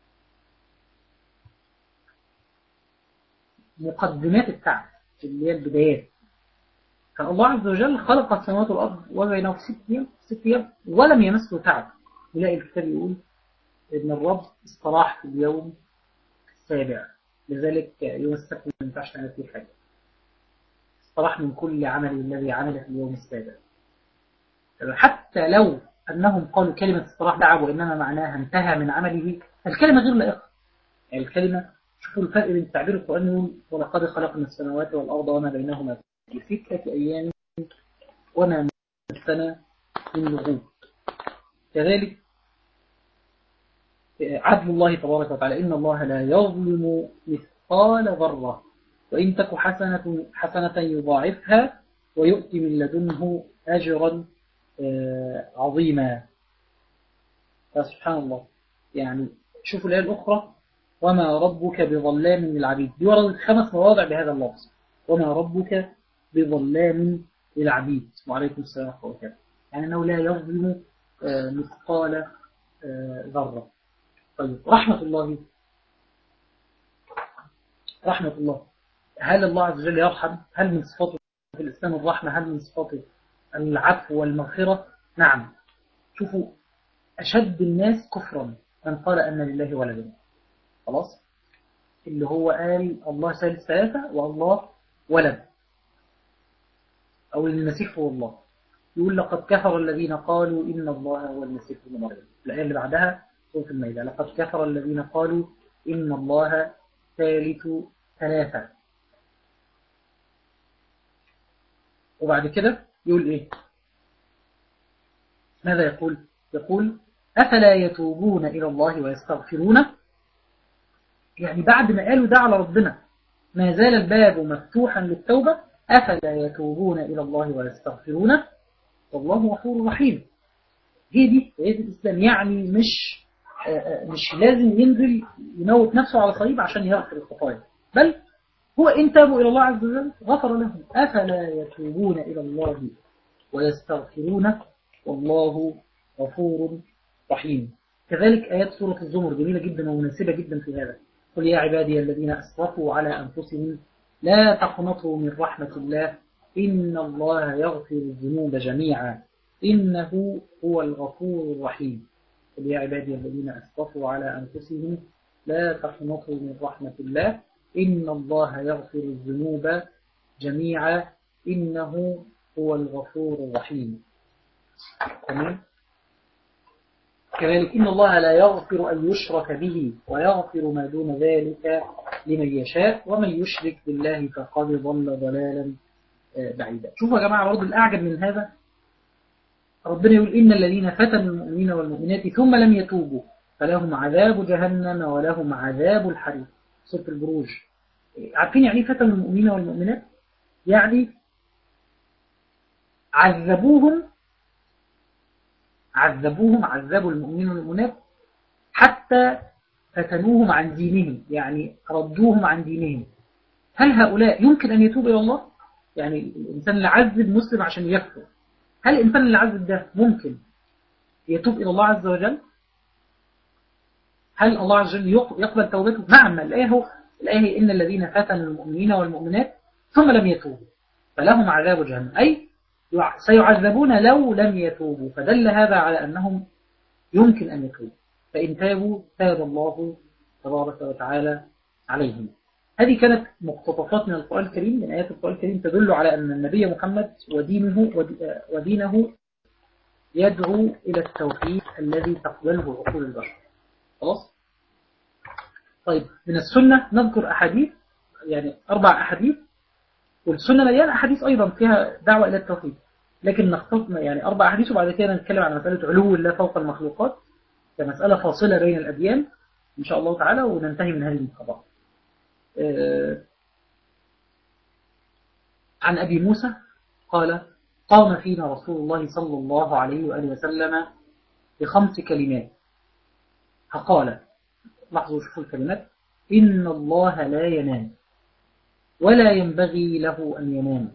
مقدمات التعب اللي هي البدايات. فالله عز وجل خلق السماوات والأرض وما بينهما في 6 أيام ولم يمسه تعب. يلاقي الكتاب يقول إن الرب استراح في اليوم السابع، لذلك يوم السبت ما ينفعش تعمل فيه حاجة. استراح من كل عمل الذي عمل في اليوم السابع. حتى لو أنهم قالوا كلمة استراح تعب وإنما معناها انتهى من عمله، الكلمة غير لائقة. يعني الكلمة، شوفوا الفرق بين التعبير القرآني ولقد خلقنا السماوات والأرض وما بينهما في 6 أيام وما مسنا من لغوب. كذلك عدل الله تبارك وتعالى إن الله لا يظلم مثقال ذرة وإن تك حسنة يضاعفها ويؤتي من لدنه أجرا عظيما. فسبحان الله. يعني شوفوا الآية الأخرى وما ربك بظلام للعبيد، دي وردت 5 مواضع بهذا اللفظ وما ربك بظلام للعبيد. وعليكم السلام ورحمة الله وبركاته. يعني أنه لا يظلم مثقال ذرة. طيب رحمة الله، هل الله عز وجل يرحم؟ هل من صفاته في الإسلام الرحمة؟ هل من صفاته العفو والمغفرة؟ نعم. شوفوا أشد الناس كفرا من قال أن لله ولدا. خلاص، اللي هو قال الله ثالث 3 والله ولد. أو المسيح هو الله. يقول لقد كفر الذين قالوا إن الله هو المسيح ابن مريم. الآية اللي بعدها سورة المائدة، لقد كفر الذين قالوا إن الله ثالث ثلاثة. وبعد كده يقول إيه؟ ماذا يقول؟ يقول أفلا يتوبون إلى الله ويستغفرونه. يعني بعد ما قالوا ده على ربنا ما زال الباب مفتوحا للتوبة. أفلا يتوبون إلى الله ويستغفرونه والله غفور رحيم. هي دي الإسلام. يعني مش لازم ينزل يموت نفسه على صليب عشان يغفر الخطايا، بل هو إن تابوا إلى الله عز وجل غفر لهم. أفلا يتوبون إلى الله ويستغفرونه والله غفور رحيم. كذلك آيات سورة الزمر جميلة جدا ومناسبة جدا في هذا. قل يا عبادي الذين أسرفوا على أنفسهم لا تقنطوا من رحمة الله إن الله يغفر الذنوب جميعا إنه هو الغفور الرحيم. قل يا عبادي الذين أسرفوا على أنفسهم لا تقنطوا من رحمة الله إن الله يغفر الذنوب جميعا إنه هو الغفور الرحيم. تمام. كذلك إن الله لا يغفر أن يشرك به ويغفر ما دون ذلك لمن يشاء ومن يشرك بالله فقد ضل ضلالا بعيدا. شوفوا يا جماعة برضو الأعجب من هذا، ربنا يقول إن الذين فتنوا المؤمنين والمؤمنات ثم لم يتوبوا فلهم عذاب جهنم ولهم عذاب الحريق. سورة البروج. عارفين يعني فتنوا المؤمنين والمؤمنات؟ يعني عذبوا المؤمنين والمؤمنات حتى فتنوهم عن دينهم، يعني ردوهم عن دينهم. هل هؤلاء يمكن أن يتوب إلى الله؟ يعني الإنسان اللي عذب مسلم عشان يكفر، هل الإنسان اللي عذب ده ممكن يتوب إلى الله عز وجل؟ هل الله عز وجل يقبل توبته؟ نعم. الآية هي إن الذين فتنوا المؤمنين والمؤمنات ثم لم يتوبوا فلهم عذاب جهنم، أي سيعذبون لو لم يتوبوا. فدل هذا على أنهم يمكن أن يتوبوا، فإن تابوا تاب الله تبارك وتعالى عليهم. هذه كانت مقتطفات من القرآن الكريم، من آيات القرآن الكريم تدل على أن النبي محمد ودينه يدعو إلى التوحيد الذي تقبله عقول البشر. خلاص؟ طيب، من السنة نذكر أحاديث، يعني 4 أحاديث، والسنة مليانة أحاديث أيضا فيها دعوة إلى التوحيد، لكن نختص يعني 4 أحاديث وبعد كده نتكلم عن مسألة علو الله فوق المخلوقات كمسألة فاصلة بين الأديان إن شاء الله تعالى، وننتهي من هذه المحاضرة. عن أبي موسى قال قام فينا رسول الله صلى الله عليه وآله وسلم ب5 كلمات فقال، لاحظوا شوفوا الكلمات: إن الله لا ينام ولا ينبغي له أن ينام،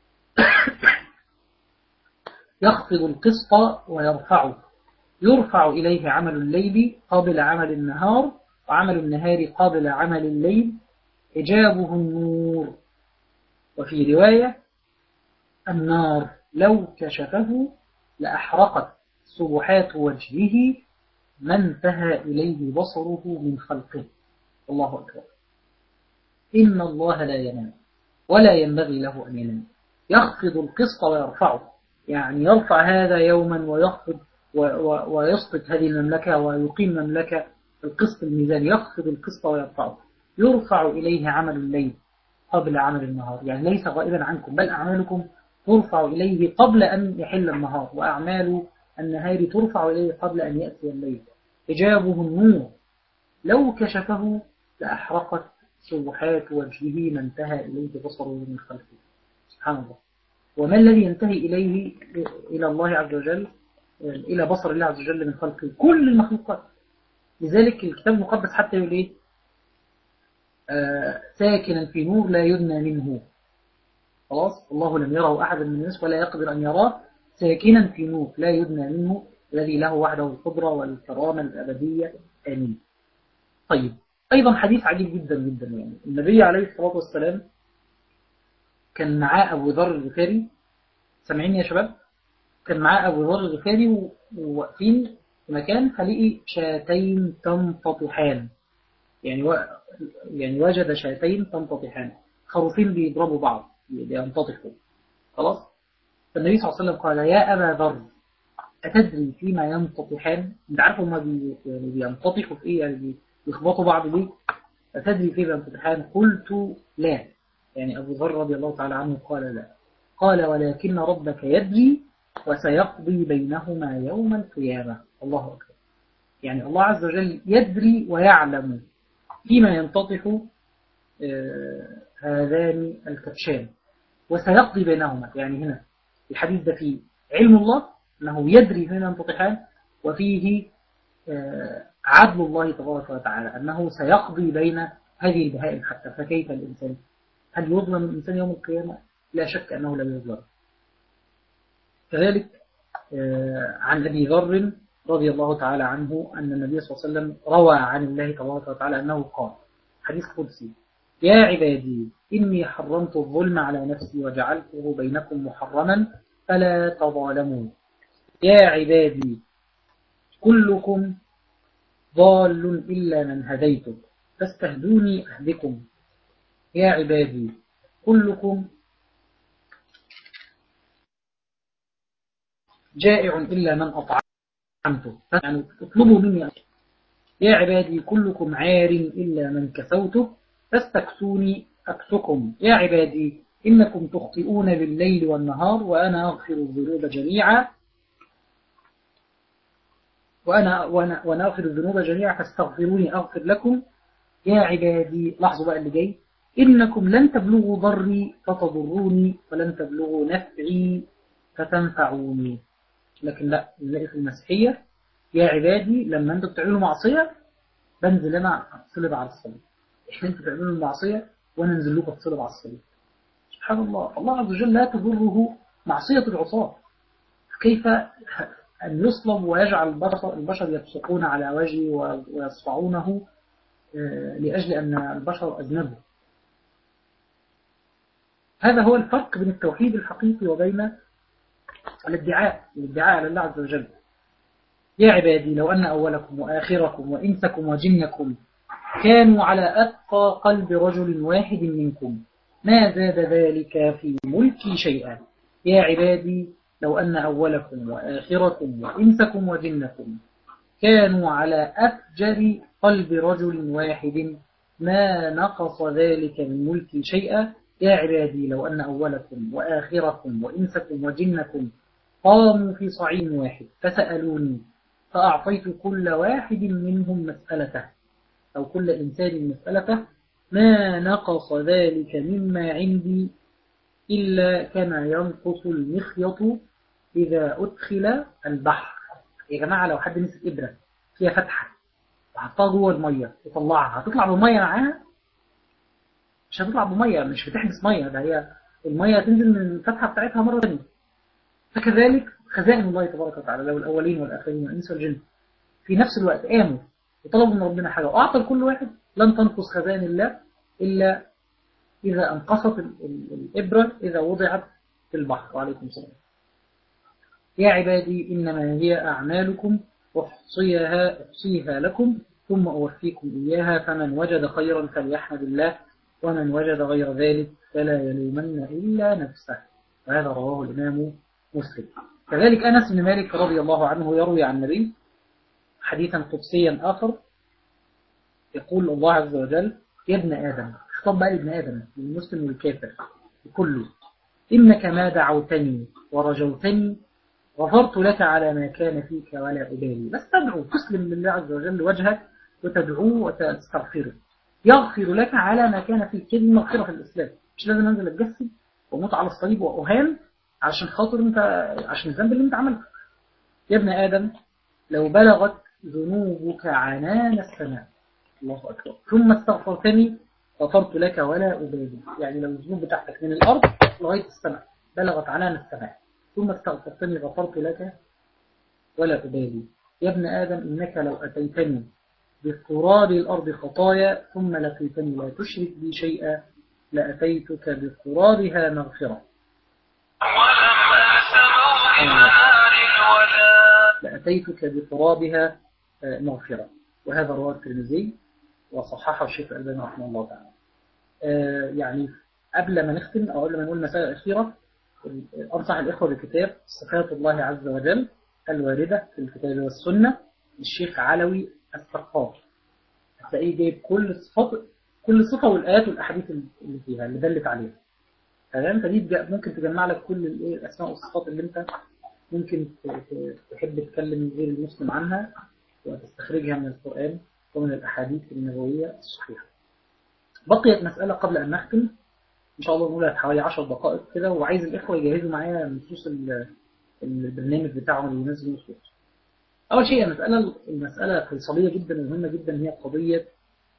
يخفض القسط ويرفعه، يرفع إليه عمل الليل قبل عمل النهار وعمل النهار قبل عمل الليل، حجابه النور. وفي رواية النار لو كشفه لأحرقت سبحات وجهه ما انتهى إليه بصره من خلقه. الله أكبر. إن الله لا ينام ولا ينبغي له أن ينام، يخفض القسط ويرفعه، يعني يرفع هذا يوما ويخفض ويسقط هذه المملكة ويقيم مملكة القسط الميزان، يخفض القسط ويرفعه، يرفع إليه عمل الليل قبل عمل النهار، يعني ليس غائبا عنكم بل أعمالكم ترفع إليه قبل أن يحل النهار، وأعمال النهار ترفع إليه قبل أن يأتي الليل، حجابه النور لو كشفه لأحرقت سبحات وجهه ما انتهى إليه بصره من خلقه. سبحان الله. وما الذي ينتهي إليه إلى الله عز وجل، إلى بصر الله عز وجل من خلقه؟ كل المخلوقات. لذلك الكتاب المقدس حتى يقول إيه؟ ساكنا في نور لا يدنى منه. خلاص، الله لم يره أحد من الناس ولا يقدر أن يراه، ساكنا في نور لا يدنى منه الذي له وحده القدرة والكرامة الأبدية. آمين. طيب، أيضا حديث عجيب جدا جدا، يعني النبي عليه الصلاة والسلام كان معاه أبو ذر الغفاري. سامعين يا شباب؟ كان معاه أبو ذر الغفاري وواقفين في مكان فلقي شاتين تنتطحان، يعني وجد شاتين تنتطحان، خروفين بيضربوا بعض بينتطحوا. خلاص، فالنبي صلى الله عليه وسلم قال يا أبا ذر أتدري فيما ينتطحان؟ أنت عارف هما يعني بينتطحوا في إيه؟ يعني بيخبطوا بعض ليه؟ أتدري فيما ينتطحان؟ قلت لا. يعني أبو ذر رضي الله تعالى عنه قال لا. قال ولكن ربك يدري وسيقضي بينهما يوم القيامة. الله أكبر. يعني الله عز وجل يدري ويعلم فيما ينتطح هذان الكبشان وسيقضي بينهما. يعني هنا الحديث ده فيه علم الله أنه يدري فيما ينتطحان، وفيه عدل الله تبارك وتعالى أنه سيقضي بين هذه البهائم. حتى فكيف الإنسان؟ هل يظلم الإنسان يوم القيامة؟ لا شك أنه لا يظلم. كذلك عن أبي ذر رضي الله تعالى عنه أن النبي صلى الله عليه وسلم روى عن الله تبارك وتعالى أنه قال حديث قدسي يا عبادي إني حرمت الظلم على نفسي وجعلته بينكم محرما فلا تظالموا. يا عبادي كلكم ضال إلا من هديته فاستهدوني أهدكم. يا عبادي كلكم جائع إلا من أطعمته يعني اطلبوا مني. يا عبادي كلكم عار إلا من كسوته فاستكسوني أكسكم. يا عبادي إنكم تخطئون بالليل والنهار وأنا أغفر الذنوب جميعا وأنا أغفر الذنوب جميعا فاستغفروني أغفر لكم. يا عبادي لاحظوا بقى اللي جاي إنكم لن تبلغوا ضري فتضروني ولن تبلغوا نفعي فتنفعوني. لكن لا، نلاقي في المسيحية يا عبادي لما أنتم بتعملوا معصية بنزل أنا أتصلب على الصليب. أنتم تعملوا المعصية وأنا أنزل لكم أتصلب على الصليب. سبحان الله. الله عز وجل لا تضره معصية العصاة. كيف أن يصلب ويجعل البشر يبصقون على وجهه ويصفعونه لأجل أن البشر أذنبوا؟ هذا هو الفرق بين التوحيد الحقيقي وبين الادعاء على الله عز وجل. يا عبادي لو أن أولكم وآخركم وإنسكم وجنكم كانوا على أتقى قلب رجل واحد منكم ما زاد ذلك في ملكي شيئا. يا عبادي لو أن أولكم وآخركم وإنسكم وجنكم كانوا على أفجر قلب رجل واحد ما نقص ذلك من ملكي شيئا. يا عبادي لو أن أولكم وآخركم وإنسكم وجنكم قاموا في صعيد واحد فسألوني فأعطيت كل واحد منهم مسألته أو كل إنسان مسألته ما نقص ذلك مما عندي إلا كما ينقص المخيط إذا أدخل البحر. يا جماعة لو حد مسك إبرة فيها فتحة وحطها جوه المية وطلعها هتطلع بمية معاها؟ مش هتطلع بمية، مش بتحبس مية، ده هي المية تنزل من الفتحة بتاعتها مرة ثانية. فكذلك خزائن الله تبارك وتعالى لو الأولين والآخرين والإنس والجن في نفس الوقت قاموا وطلبوا من ربنا حاجة وأعطى لكل واحد لن تنقص خزائن الله إلا إذا أنقصت الإبرة إذا وضعت في البحر. وعليكم السلام. يا عبادي إنما هي أعمالكم أحصيها لكم ثم أوفيكم إياها فمن وجد خيرا فليحمد الله ومن وجد غير ذلك فلا يلومن إلا نفسه. وهذا رواه الإمام مسلم. كذلك أنس بن مالك رضي الله عنه يروي عن النبي حديثا قدسيا آخر يقول الله عز وجل يا ابن آدم، خطاب بقى لابن آدم للمسلم والكافر كله، إنك ما دعوتني ورجوتني غفرت لك على ما كان فيك ولا أبالي. بس تدعو تسلم لله عز وجل وجهك وتدعوه وتستغفره يغفر لك على ما كان فيك. كده مغفرة في الإسلام، مش لازم أنزل أتجسد وموت على الصليب وأهان عشان خاطر أنت عشان الذنب اللي أنت عملته. يا ابن آدم لو بلغت ذنوبك عنان السماء الله أكبر ثم استغفرتني غفرت لك ولا أبالي. يعني لو الذنوب بتاعتك من الأرض لغاية السماء بلغت عنان السماء ثم استغفرتني غفرت لك ولا أبالي. يا ابن آدم إنك لو أتيتني بقراب الأرض خطايا ثم لقيتني لا تشرك بي شيئا لأتيتك بقرابها مغفرة. لأتيتك بقرابها مغفرة. وهذا رواه الترمذي وصححه الشيخ الألباني رحمه الله تعالى. يعني قبل ما نختم أو قبل ما نقول مسائل أخيرة أنصح الإخوة بكتاب صفات الله عز وجل الواردة في الكتاب والسنة للشيخ علوي السقاف. هتلاقيه جايب كل صفة والآيات والأحاديث اللي فيها اللي دلت عليها. تمام. فدي ممكن تجمع لك كل الأسماء والصفات اللي أنت ممكن تحب تتكلم غير المسلم عنها وتستخرجها من القرآن ومن الأحاديث النبوية الصحيحة. بقيت مسألة قبل أن نختم إن شاء الله، نقولها حوالي 10 دقائق كده، وعايز الإخوة يجهزوا معايا نصوص البرنامج بتاعهم اللي ينزل نصوص. أول شيء المسألة فيصلية جدا ومهمة جدا، هي قضية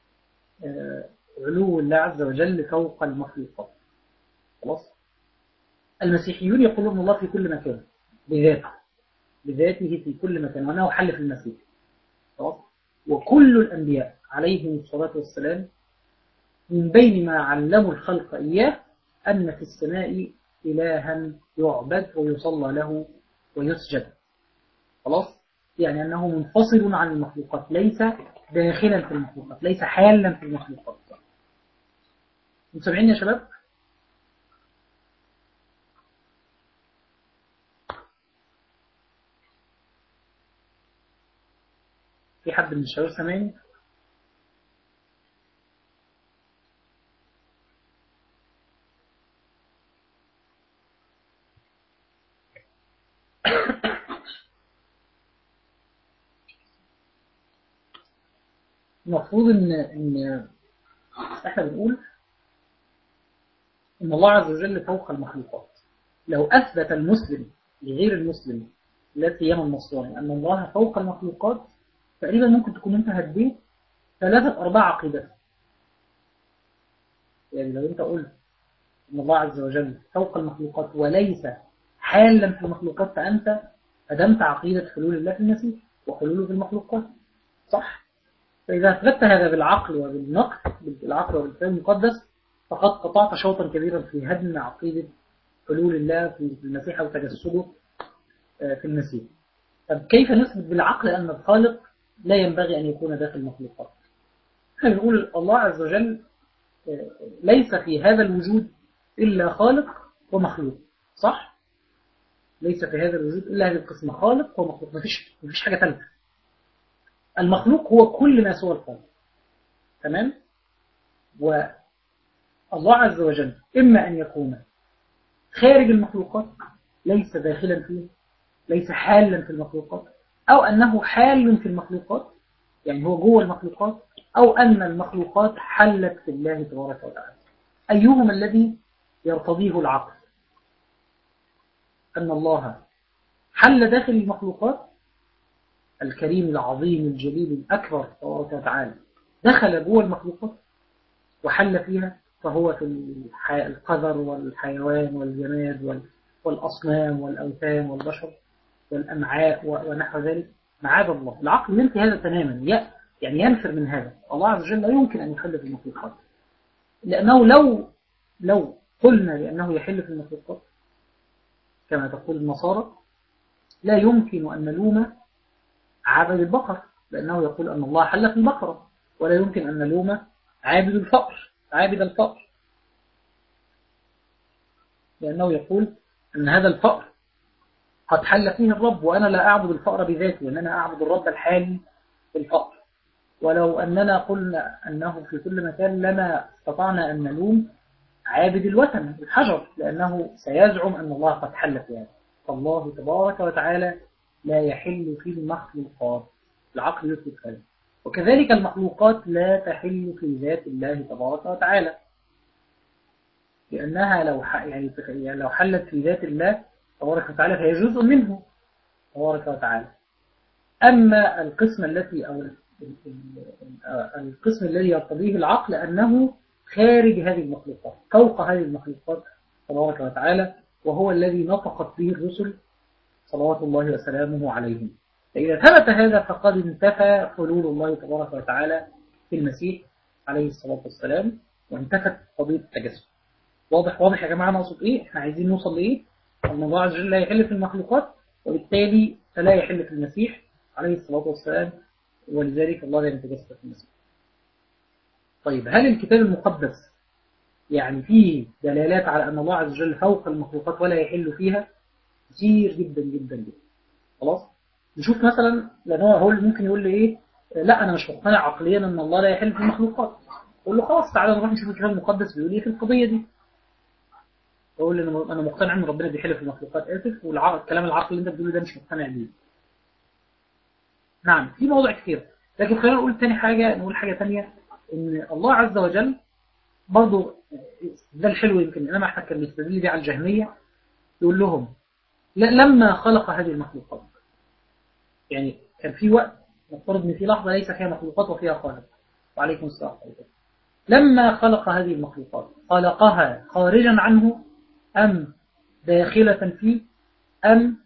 علو الله عز وجل فوق المخلوقات. خلاص. المسيحيون يقولون الله في كل مكان بذاته في كل مكان، وأنه حل في المسيح. خلاص. وكل الأنبياء عليهم الصلاة والسلام من بين ما علموا الخلق إياه أن في السماء إلها يعبد ويصلى له ويسجد. خلاص. يعني أنه منفصل عن المخلوقات، ليس داخلا في المخلوقات، ليس حالا في المخلوقات. متابعين يا شباب؟ في حد من الشباب سامعني؟ المفروض إن احنا بنقول إن الله عز وجل فوق المخلوقات. لو أثبت المسلم لغير المسلم لا سيما النصراني أن الله فوق المخلوقات، تقريبا ممكن تكون أنت هديت 3/4 عقيدة. يعني لو أنت قلت أن الله عز وجل فوق المخلوقات وليس حالا في المخلوقات، فأنت هدمت عقيدة حلول الله في المسيح وحلوله في المخلوقات. صح؟ فإذا أثبت هذا بالعقل وبالنقل، بالعقل وبالفهم المقدس، فقد قطعت شوطا كبيرا في هدم عقيدة حلول الله في المسيح أو تجسده في المسيح. طب كيف نثبت بالعقل أن الخالق لا ينبغي أن يكون داخل المخلوقات؟ احنا بنقول الله عز وجل ليس في هذا الوجود إلا خالق ومخلوق. صح؟ ليس في هذا الوجود إلا هذه القسمة، خالق ومخلوق، مفيش حاجة ثالثة. المخلوق هو كل ما سوى الخالق. تمام؟ والله عز وجل إما أن يكون خارج المخلوقات ليس داخلا فيه، ليس حالا في المخلوقات، أو أنه حال في المخلوقات يعني هو جوه المخلوقات، أو أن المخلوقات حلت في الله تبارك وتعالى. أيهما الذي يرتضيه العقل؟ أن الله حل داخل المخلوقات، الكريم العظيم الجليل الأكبر تبارك وتعالى دخل جوه المخلوقات وحل فيها، فهو في القذر والحيوان والجماد والأصنام والأوثان والبشر والأمعاء ونحو ذلك. معاذ الله، العقل ينفي هذا تماما، يعني ينفر من هذا. الله عز وجل لا يمكن أن يحل في المخلوقات، لأنه لو قلنا بأنه يحل في المخلوقات كما تقول النصارى، لا يمكن أن نلوم عابد البقر، لأنه يقول أن الله حل في البقرة، ولا يمكن أن نلوم عابد الفأر لأنه يقول أن هذا الفأر قد حل فيه الرب، وأنا لا أعبد الفأر بذاتي، وأننا أعبد الرب الحالي في الفأر. ولو أننا قلنا أنه في كل مكان لما استطعنا أن نلوم عابد الوثن الحجر، لأنه سيزعم أن الله قد حل في هذا. فالله تبارك وتعالى لا يحل في المخلوقات، العقل يثبت هذا. وكذلك المخلوقات لا تحل في ذات الله تبارك وتعالى، لأنها لو حلت في ذات الله تبارك وتعالى فهي جزء منه تبارك وتعالى. أما القسم الذي يرتضيه العقل أنه خارج هذه المخلوقات، فوق هذه المخلوقات تبارك وتعالى، وهو الذي نطقت به الرسل صلوات الله وسلامه عليهم. فإذا ثبت هذا فقد انتفى حلول الله تبارك وتعالى في المسيح عليه الصلاة والسلام، وانتفت قضية التجسد. واضح يا جماعة نقصد إيه؟ احنا عايزين نوصل لإيه؟ أن الله عز وجل لا يحل في المخلوقات، وبالتالي فلا يحل في المسيح عليه الصلاة والسلام، ولذلك الله لا يتجسد في المسيح. طيب هل الكتاب المقدس يعني فيه دلالات على أن الله عز وجل فوق المخلوقات ولا يحل فيها كتير جدا جدا جدا. خلاص. نشوف مثلا، لأن هو ممكن يقول لي إيه، لا أنا مش مقتنع عقليا أن الله لا يحل في المخلوقات. أقول له خلاص تعالى نروح نشوف الكتاب المقدس بيقول إيه في القضية دي. أقول له أنا مقتنع أن ربنا بيحل في المخلوقات، آسف، والكلام العقلي اللي أنت بتقوله ده مش مقتنع بيه. نعم في موضوع كتير، لكن خلينا نقول تاني حاجة، نقول حاجة تانية، إن الله عز وجل برضو ده الحلو، يمكن الإمام أحمد كان بيستدل بيه على الجهمية، يقول لهم لما خلق هذه المخلوقات، يعني كان في وقت نفترض ان في لحظة ليس فيها مخلوقات وفيها خالق، وعليكم السلام عليكم. لما خلق هذه المخلوقات خلقها خارجا عنه أم داخلة فيه أم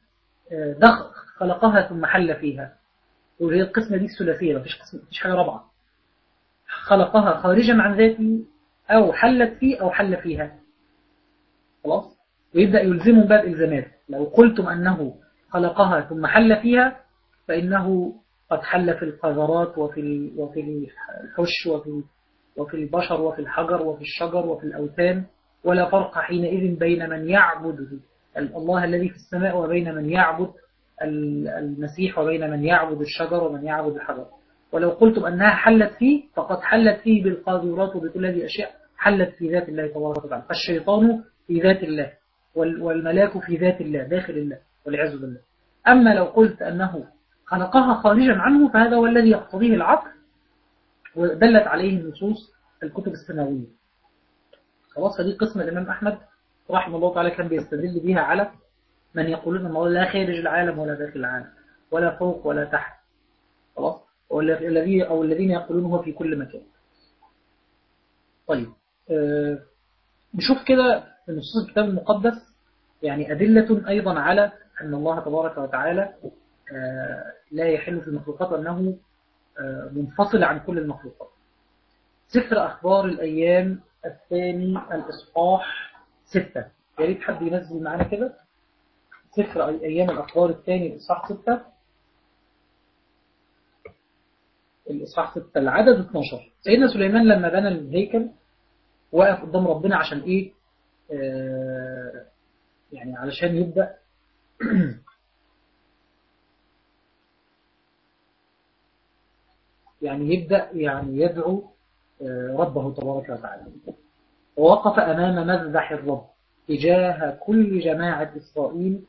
خلقها ثم حل فيها؟ وهي القسمة دي الثلاثية، مفيش حاجة رابعة. خلقها خارجا عن ذاته أو حلت فيه أو حل فيها. خلاص. ويبدأ يلزمهم بقى الإلزامات. لو قلتم أنه خلقها ثم حل فيها فإنه قد حل في القذرات وفي الحش وفي البشر وفي الحجر وفي الشجر وفي الأوثان، ولا فرق حينئذ بين من يعبد الله الذي في السماء وبين من يعبد المسيح وبين من يعبد الشجر ومن يعبد الحجر. ولو قلتم أنها حلت فيه فقد حلت فيه بالقاذورات وبكل هذه الأشياء، حلت في ذات الله تبارك وتعالى. فالشيطان في ذات الله والملاك في ذات الله داخل الله والعياذ بالله. أما لو قلت أنه خلقها خارجا عنه فهذا هو الذي يقتضيه العقل ودلت عليه النصوص الكتب السماوية. خلاص. فدي قسم الإمام أحمد رحمه الله تعالى كان بيستدل بها على من يقولون أنه لا خارج العالم ولا داخل العالم ولا فوق ولا تحت. خلاص. الذين يقولون هو في كل مكان. طيب نشوف كده في نصوص الكتاب المقدس يعني أدلة أيضا على أن الله تبارك وتعالى لا يحل في المخلوقات وأنه منفصل عن كل المخلوقات. سفر أخبار الأيام الثاني الإصحاح 6. يا ريت حد ينزل معانا كده سفر أيام الأخبار الثاني الإصحاح 6. الإصحاح 6 العدد 12. سيدنا سليمان لما بنى الهيكل وقف قدام ربنا عشان إيه؟ يعني علشان يبدأ يعني يدعو ربه تبارك وتعالى. ووقف أمام مذبح الرب تجاه كل جماعة إسرائيل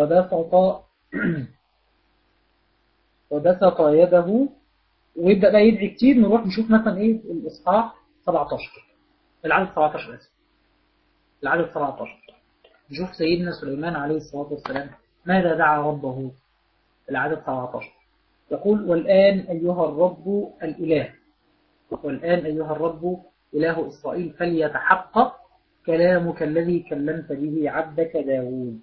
ودسط يده. ويبدأ بقى يدعي كتير. نروح نشوف مثلا إيه الإصحاح 17 العدد 17 آسف العدد 17. نشوف سيدنا سليمان عليه الصلاة والسلام ماذا دعا ربه. العدد 17 يقول والآن أيها الرب الإله، والآن أيها الرب إله إسرائيل فليتحقق كلامك الذي كلمت به عبدك داود،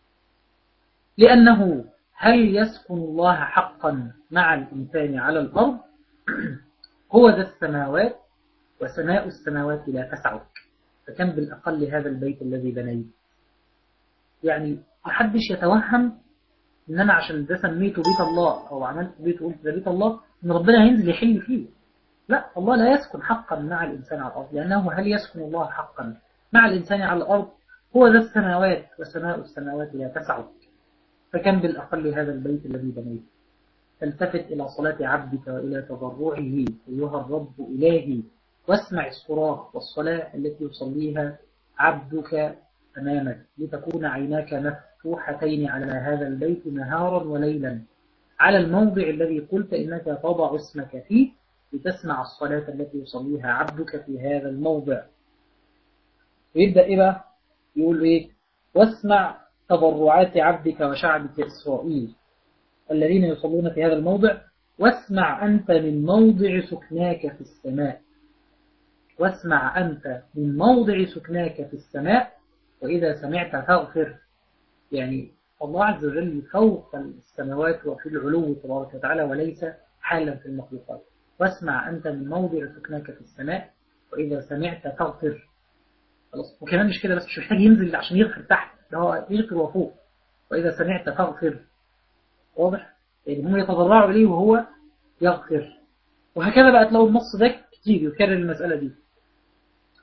لأنه هل يسكن الله حقا مع الإنسان على الأرض؟ هو ذا السماوات وسماء السماوات لا تسعك، فكم بالأقل هذا البيت الذي بنيت. يعني محدش يتوهم إن أنا عشان ده سميته بيت الله أو عملت بيت وقلت ده بيت الله إن ربنا هينزل يحل فيه. لا، الله لا يسكن حقا مع الإنسان على الأرض، لأنه هل يسكن الله حقا مع الإنسان على الأرض؟ هو ذا السماوات وسماء السماوات لا تسعك، فكم بالأقل هذا البيت الذي بنيت. فالتفت إلى صلاة عبدك وإلى تضرعه أيها الرب إلهي، واسمع الصراخ والصلاة التي يصليها عبدك أمامك، لتكون عيناك مفتوحتين على هذا البيت نهارا وليلا، على الموضع الذي قلت إنك تضع اسمك فيه، لتسمع الصلاة التي يصليها عبدك في هذا الموضع. ويبدأ إيه بقى؟ يقول إيه؟ واسمع تضرعات عبدك وشعبك إسرائيل الذين يصلون في هذا الموضع، واسمع أنت من موضع سكناك في السماء، واسمع أنت من موضع سكناك في السماء، وإذا سمعت فاغفر. يعني الله عز وجل فوق السماوات وفي العلو تبارك وتعالى وليس حالا في المخلوقات. واسمع أنت من موضع سكناك في السماء وإذا سمعت فاغفر. خلاص. وكمان مش كده بس، مش محتاج ينزل عشان يغفر تحت، ده هو يغفر وفوق. وإذا سمعت فاغفر. واضح؟ يعني هم يتضرعوا إليه وهو يغفر. وهكذا بقى تلاقوا النص ده كتير يكرر المسألة دي.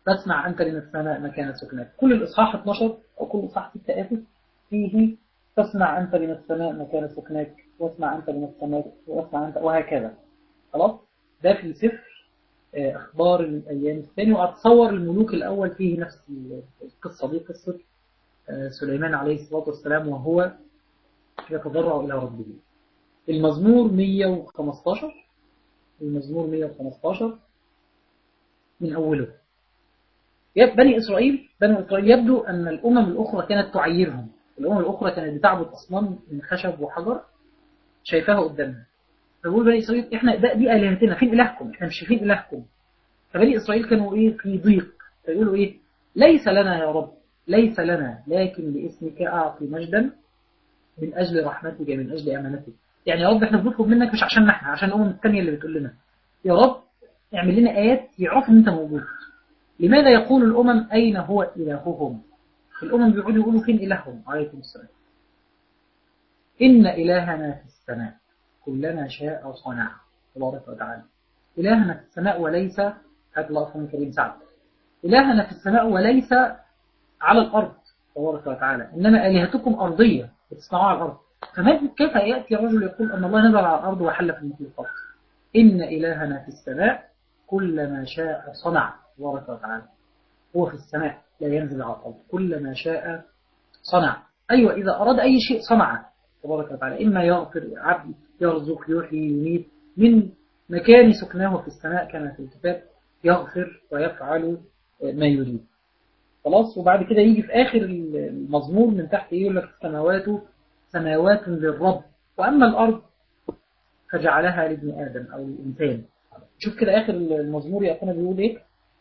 فاسمع أنت من السماء مكان سكنك. كل الإصحاح 12 أو كل إصحاح 6 آسف فيه فاسمع أنت من السماء مكان سكنك، واسمع أنت من السماء، واسمع أنت، وهكذا. خلاص. ده في سفر أخبار الأيام الثاني. وأتصور الملوك الأول فيه نفس القصة دي، قصة سليمان عليه الصلاة والسلام وهو يتضرع إلى ربه. المزمور 115. المزمور 115 من أوله. بني إسرائيل يبدو أن الأمم الأخرى كانت تعيرهم. الأمم الأخرى كانت بتعبد أصنام من خشب وحجر شايفاها قدامنا. فبقول بني إسرائيل إحنا دي آلهتنا، فين إلهكم؟ إحنا مش شايفين إلهكم. فبني إسرائيل كانوا إيه في ضيق، فيقولوا إيه ليس لنا يا رب، ليس لنا، لكن لاسمك أعطي مجدا من أجل رحمتك من أجل أمانتك. يعني يا رب إحنا بنطلب منك مش عشان إحنا، عشان الأمم الثانية اللي بتقول لنا يا رب اعمل لنا آيات يعرفوا إن أنت موجود. لماذا يقول الأمم أين هو إلههم؟ الأمم بيقولوا يقولوا فين إلههم؟ عليكم السلام. إن إلهنا في السماء كلما شاء صنع. تبارك وتعالى إلهنا في السماء وليس، هذا الله أفهم كريم سعد، إلهنا في السماء وليس على الأرض تبارك وتعالى، إنما آلهتكم أرضية بتصنعوها على الأرض. كيف يأتي رجل يقول أن الله نزل على الأرض وحل في المخلوقات؟ إن إلهنا في السماء كل ما شاء صنع تبارك وتعالى. هو في السماء لا ينزل على الأرض، كل ما شاء صنع. أيوة إذا أراد أي شيء صنعه تبارك وتعالى، إما يغفر عبد، يرزق، يحيي، يميت، من مكان سكناه في السماء كما في الكتاب يغفر ويفعل ما يريد. خلاص. وبعد كده يجي في آخر المزمور من تحت يقول لك السماوات سماوات للرب وأما الأرض فجعلها لابن آدم أو الإنسان. شوف كده آخر المزمور يا أخونا بيقول إيه؟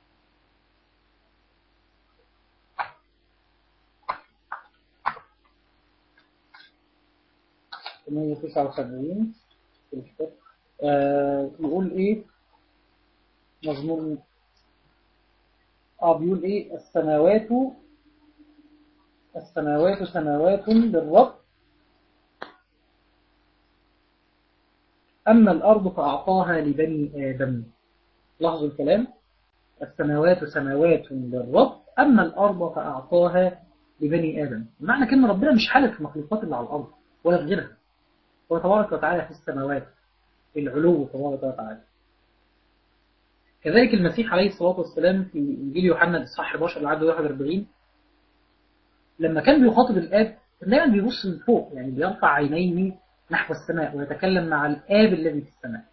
179 يقول إيه مزمور بيقول إيه السماوات سماوات للرب أما الأرض فأعطاها لبني آدم. لاحظوا الكلام، السماوات سماوات للرب أما الأرض فأعطاها لبني آدم. معنى كلمة ربنا مش حالة المخلوقات اللي على الأرض ولا في غيرها، هو تبارك وتعالى في السماوات، في العلو تبارك وتعالى. كذلك المسيح عليه الصلاة والسلام في إنجيل يوحنا الإصحاح 11 العدد 41 لما كان بيخاطب الآب دايما بيبص من فوق، يعني بيرفع عينيه نحو السماء ويتكلم مع الآب الذي في السماء.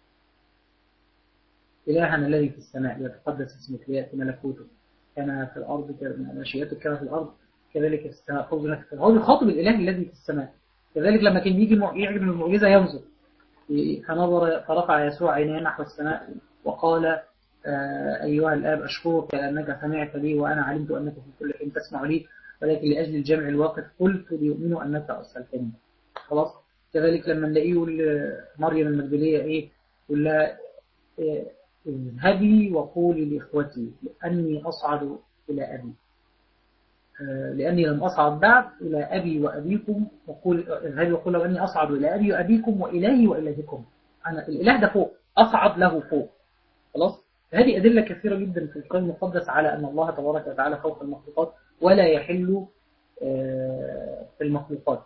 إلهنا الذي في السماء يتقدس اسمك ليأتي ملكوتك كما في الأرض، مشيئتك كما في الأرض كذلك في السماء. هو بيخاطب الإله الذي في السماء. كذلك لما كان يجي يعجب المعجزة ينظر فنظر فرفع يسوع عينيه نحو السماء وقال أيها الآب أشكرك لأنك سمعت لي وأنا علمت أنك في كل حين تسمع لي، ولكن لأجل الجمع الواقف قلت ليؤمنوا أنك أرسلتني. خلاص. كذلك لما نلاقيه يقول مريم المجدلية إيه؟ يقول لها اذهبي وقولي لإخوتي لأني أصعد إلى أبي، لأني لم أصعد بعد إلى أبي وأبيكم، اذهبي وقولي لأني أصعد إلى أبي وأبيكم وإلهي وإلهكم. أنا الإله ده فوق، أصعد له فوق. خلاص. هذه أدلة كثيرة جدا في القرآن المقدس على أن الله تبارك وتعالى فوق المخلوقات ولا يحل في المخلوقات.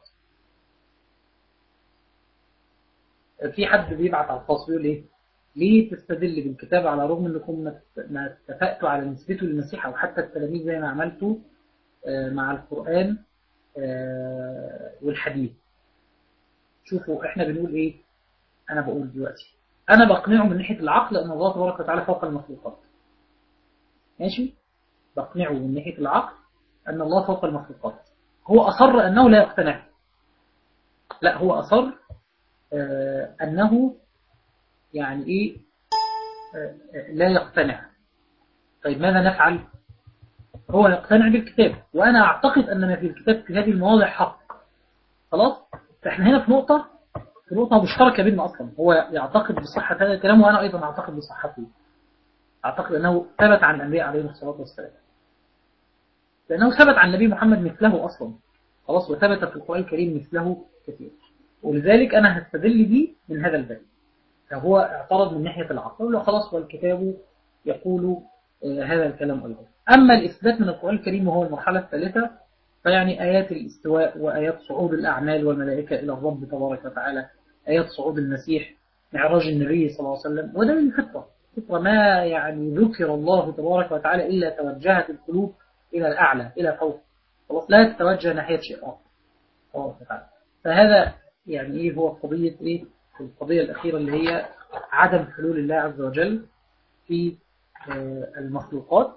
في حد بيبعت على الخاص يقول إيه؟ ليه تستدل بالكتاب على رغم أنكم ما اتفقتوا على نسبته للمسيح أو حتى التلاميذ زي ما عملتوا مع القرآن والحديث؟ شوفوا إحنا بنقول إيه. أنا بقول دلوقتي أنا بقنعه من ناحية العقل أن الله تبارك وتعالى فوق المخلوقات، ماشي؟ بقنعه من ناحية العقل أن الله فوق المخلوقات. هو أصر أنه لا يقتنع، لا هو أصر أنه يعني إيه لا يقتنع. طيب ماذا نفعل؟ هو يقتنع بالكتاب وأنا أعتقد أن ما في الكتاب في هذه المواضع حق. خلاص. فإحنا هنا في نقطة مشتركة بيننا أصلا. هو يعتقد بصحة هذا الكلام وأنا أيضا أعتقد بصحته. أعتقد أنه ثبت عن الأنبياء عليهم الصلاة والسلام، لأنه ثبت عن النبي محمد مثله أصلا. خلاص. وثبت في القرآن الكريم مثله كثير، ولذلك أنا هستدل به من هذا الباب. فهو اعترض من ناحية العقل، يقول له خلاص والكتاب يقول هذا الكلام أيضا. أما الإثبات من القرآن الكريم وهو المرحلة الثالثة، فيعني آيات الاستواء وآيات صعود الأعمال والملائكة إلى الرب تبارك وتعالى، آيات صعود المسيح، معراج النبي صلى الله عليه وسلم، وده من الفطرة. فطرة ما يعني ذكر الله تبارك وتعالى إلا توجهت القلوب إلى الأعلى إلى فوق، خلاص لا تتوجه ناحية شيء آخر تبارك وتعالى. فهذا يعني إيه هو قضية إيه القضية الأخيرة اللي هي عدم حلول الله عز وجل في المخلوقات.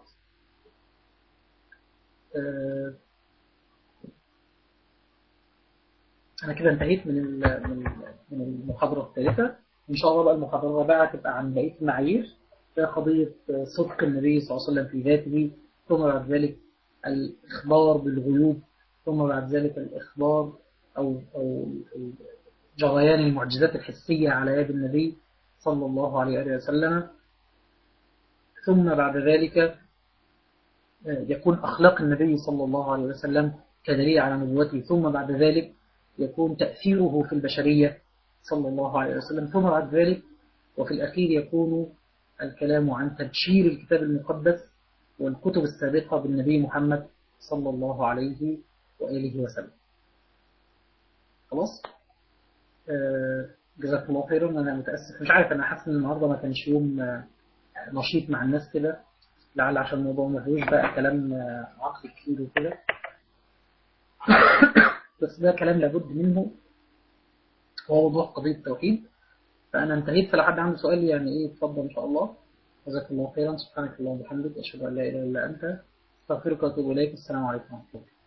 أنا كده انتهيت من المحاضرة الثالثة. إن شاء الله بقى المحاضرة الرابعة تبقى عن بقية المعايير، في قضية صدق النبي صلى الله عليه وسلم في ذاته، ثم بعد ذلك الإخبار بالغيوب، ثم بعد ذلك الإخبار أو جريان المعجزات الحسية على يد النبي صلى الله عليه وسلم، ثم بعد ذلك يكون أخلاق النبي صلى الله عليه وسلم كدليل على نبوته، ثم بعد ذلك يكون تأثيره في البشرية صلى الله عليه وسلم، ثم بعد ذلك وفي الأخير يكون الكلام عن تبشير الكتاب المقدس والكتب السابقة بالنبي محمد صلى الله عليه وآله وسلم. خلاص. جزاك الله خيرا. أنا متأسف مش عارف، أنا حاسس إن النهاردة ما كانش يوم نشيط مع الناس كده، لعل عشان الموضوع ما فيهوش بقى كلام عقل كتير وكده، بس ده كلام لابد منه، وهو وضوح قضية التوحيد. فأنا انتهيت، فلو حد عنده سؤال يعني إيه اتفضل إن شاء الله. جزاك الله خيرا. سبحانك اللهم وبحمدك، أشهد أن لا إله إلا أنت، أستغفرك وأتوب إليك. السلام عليكم ورحمة الله.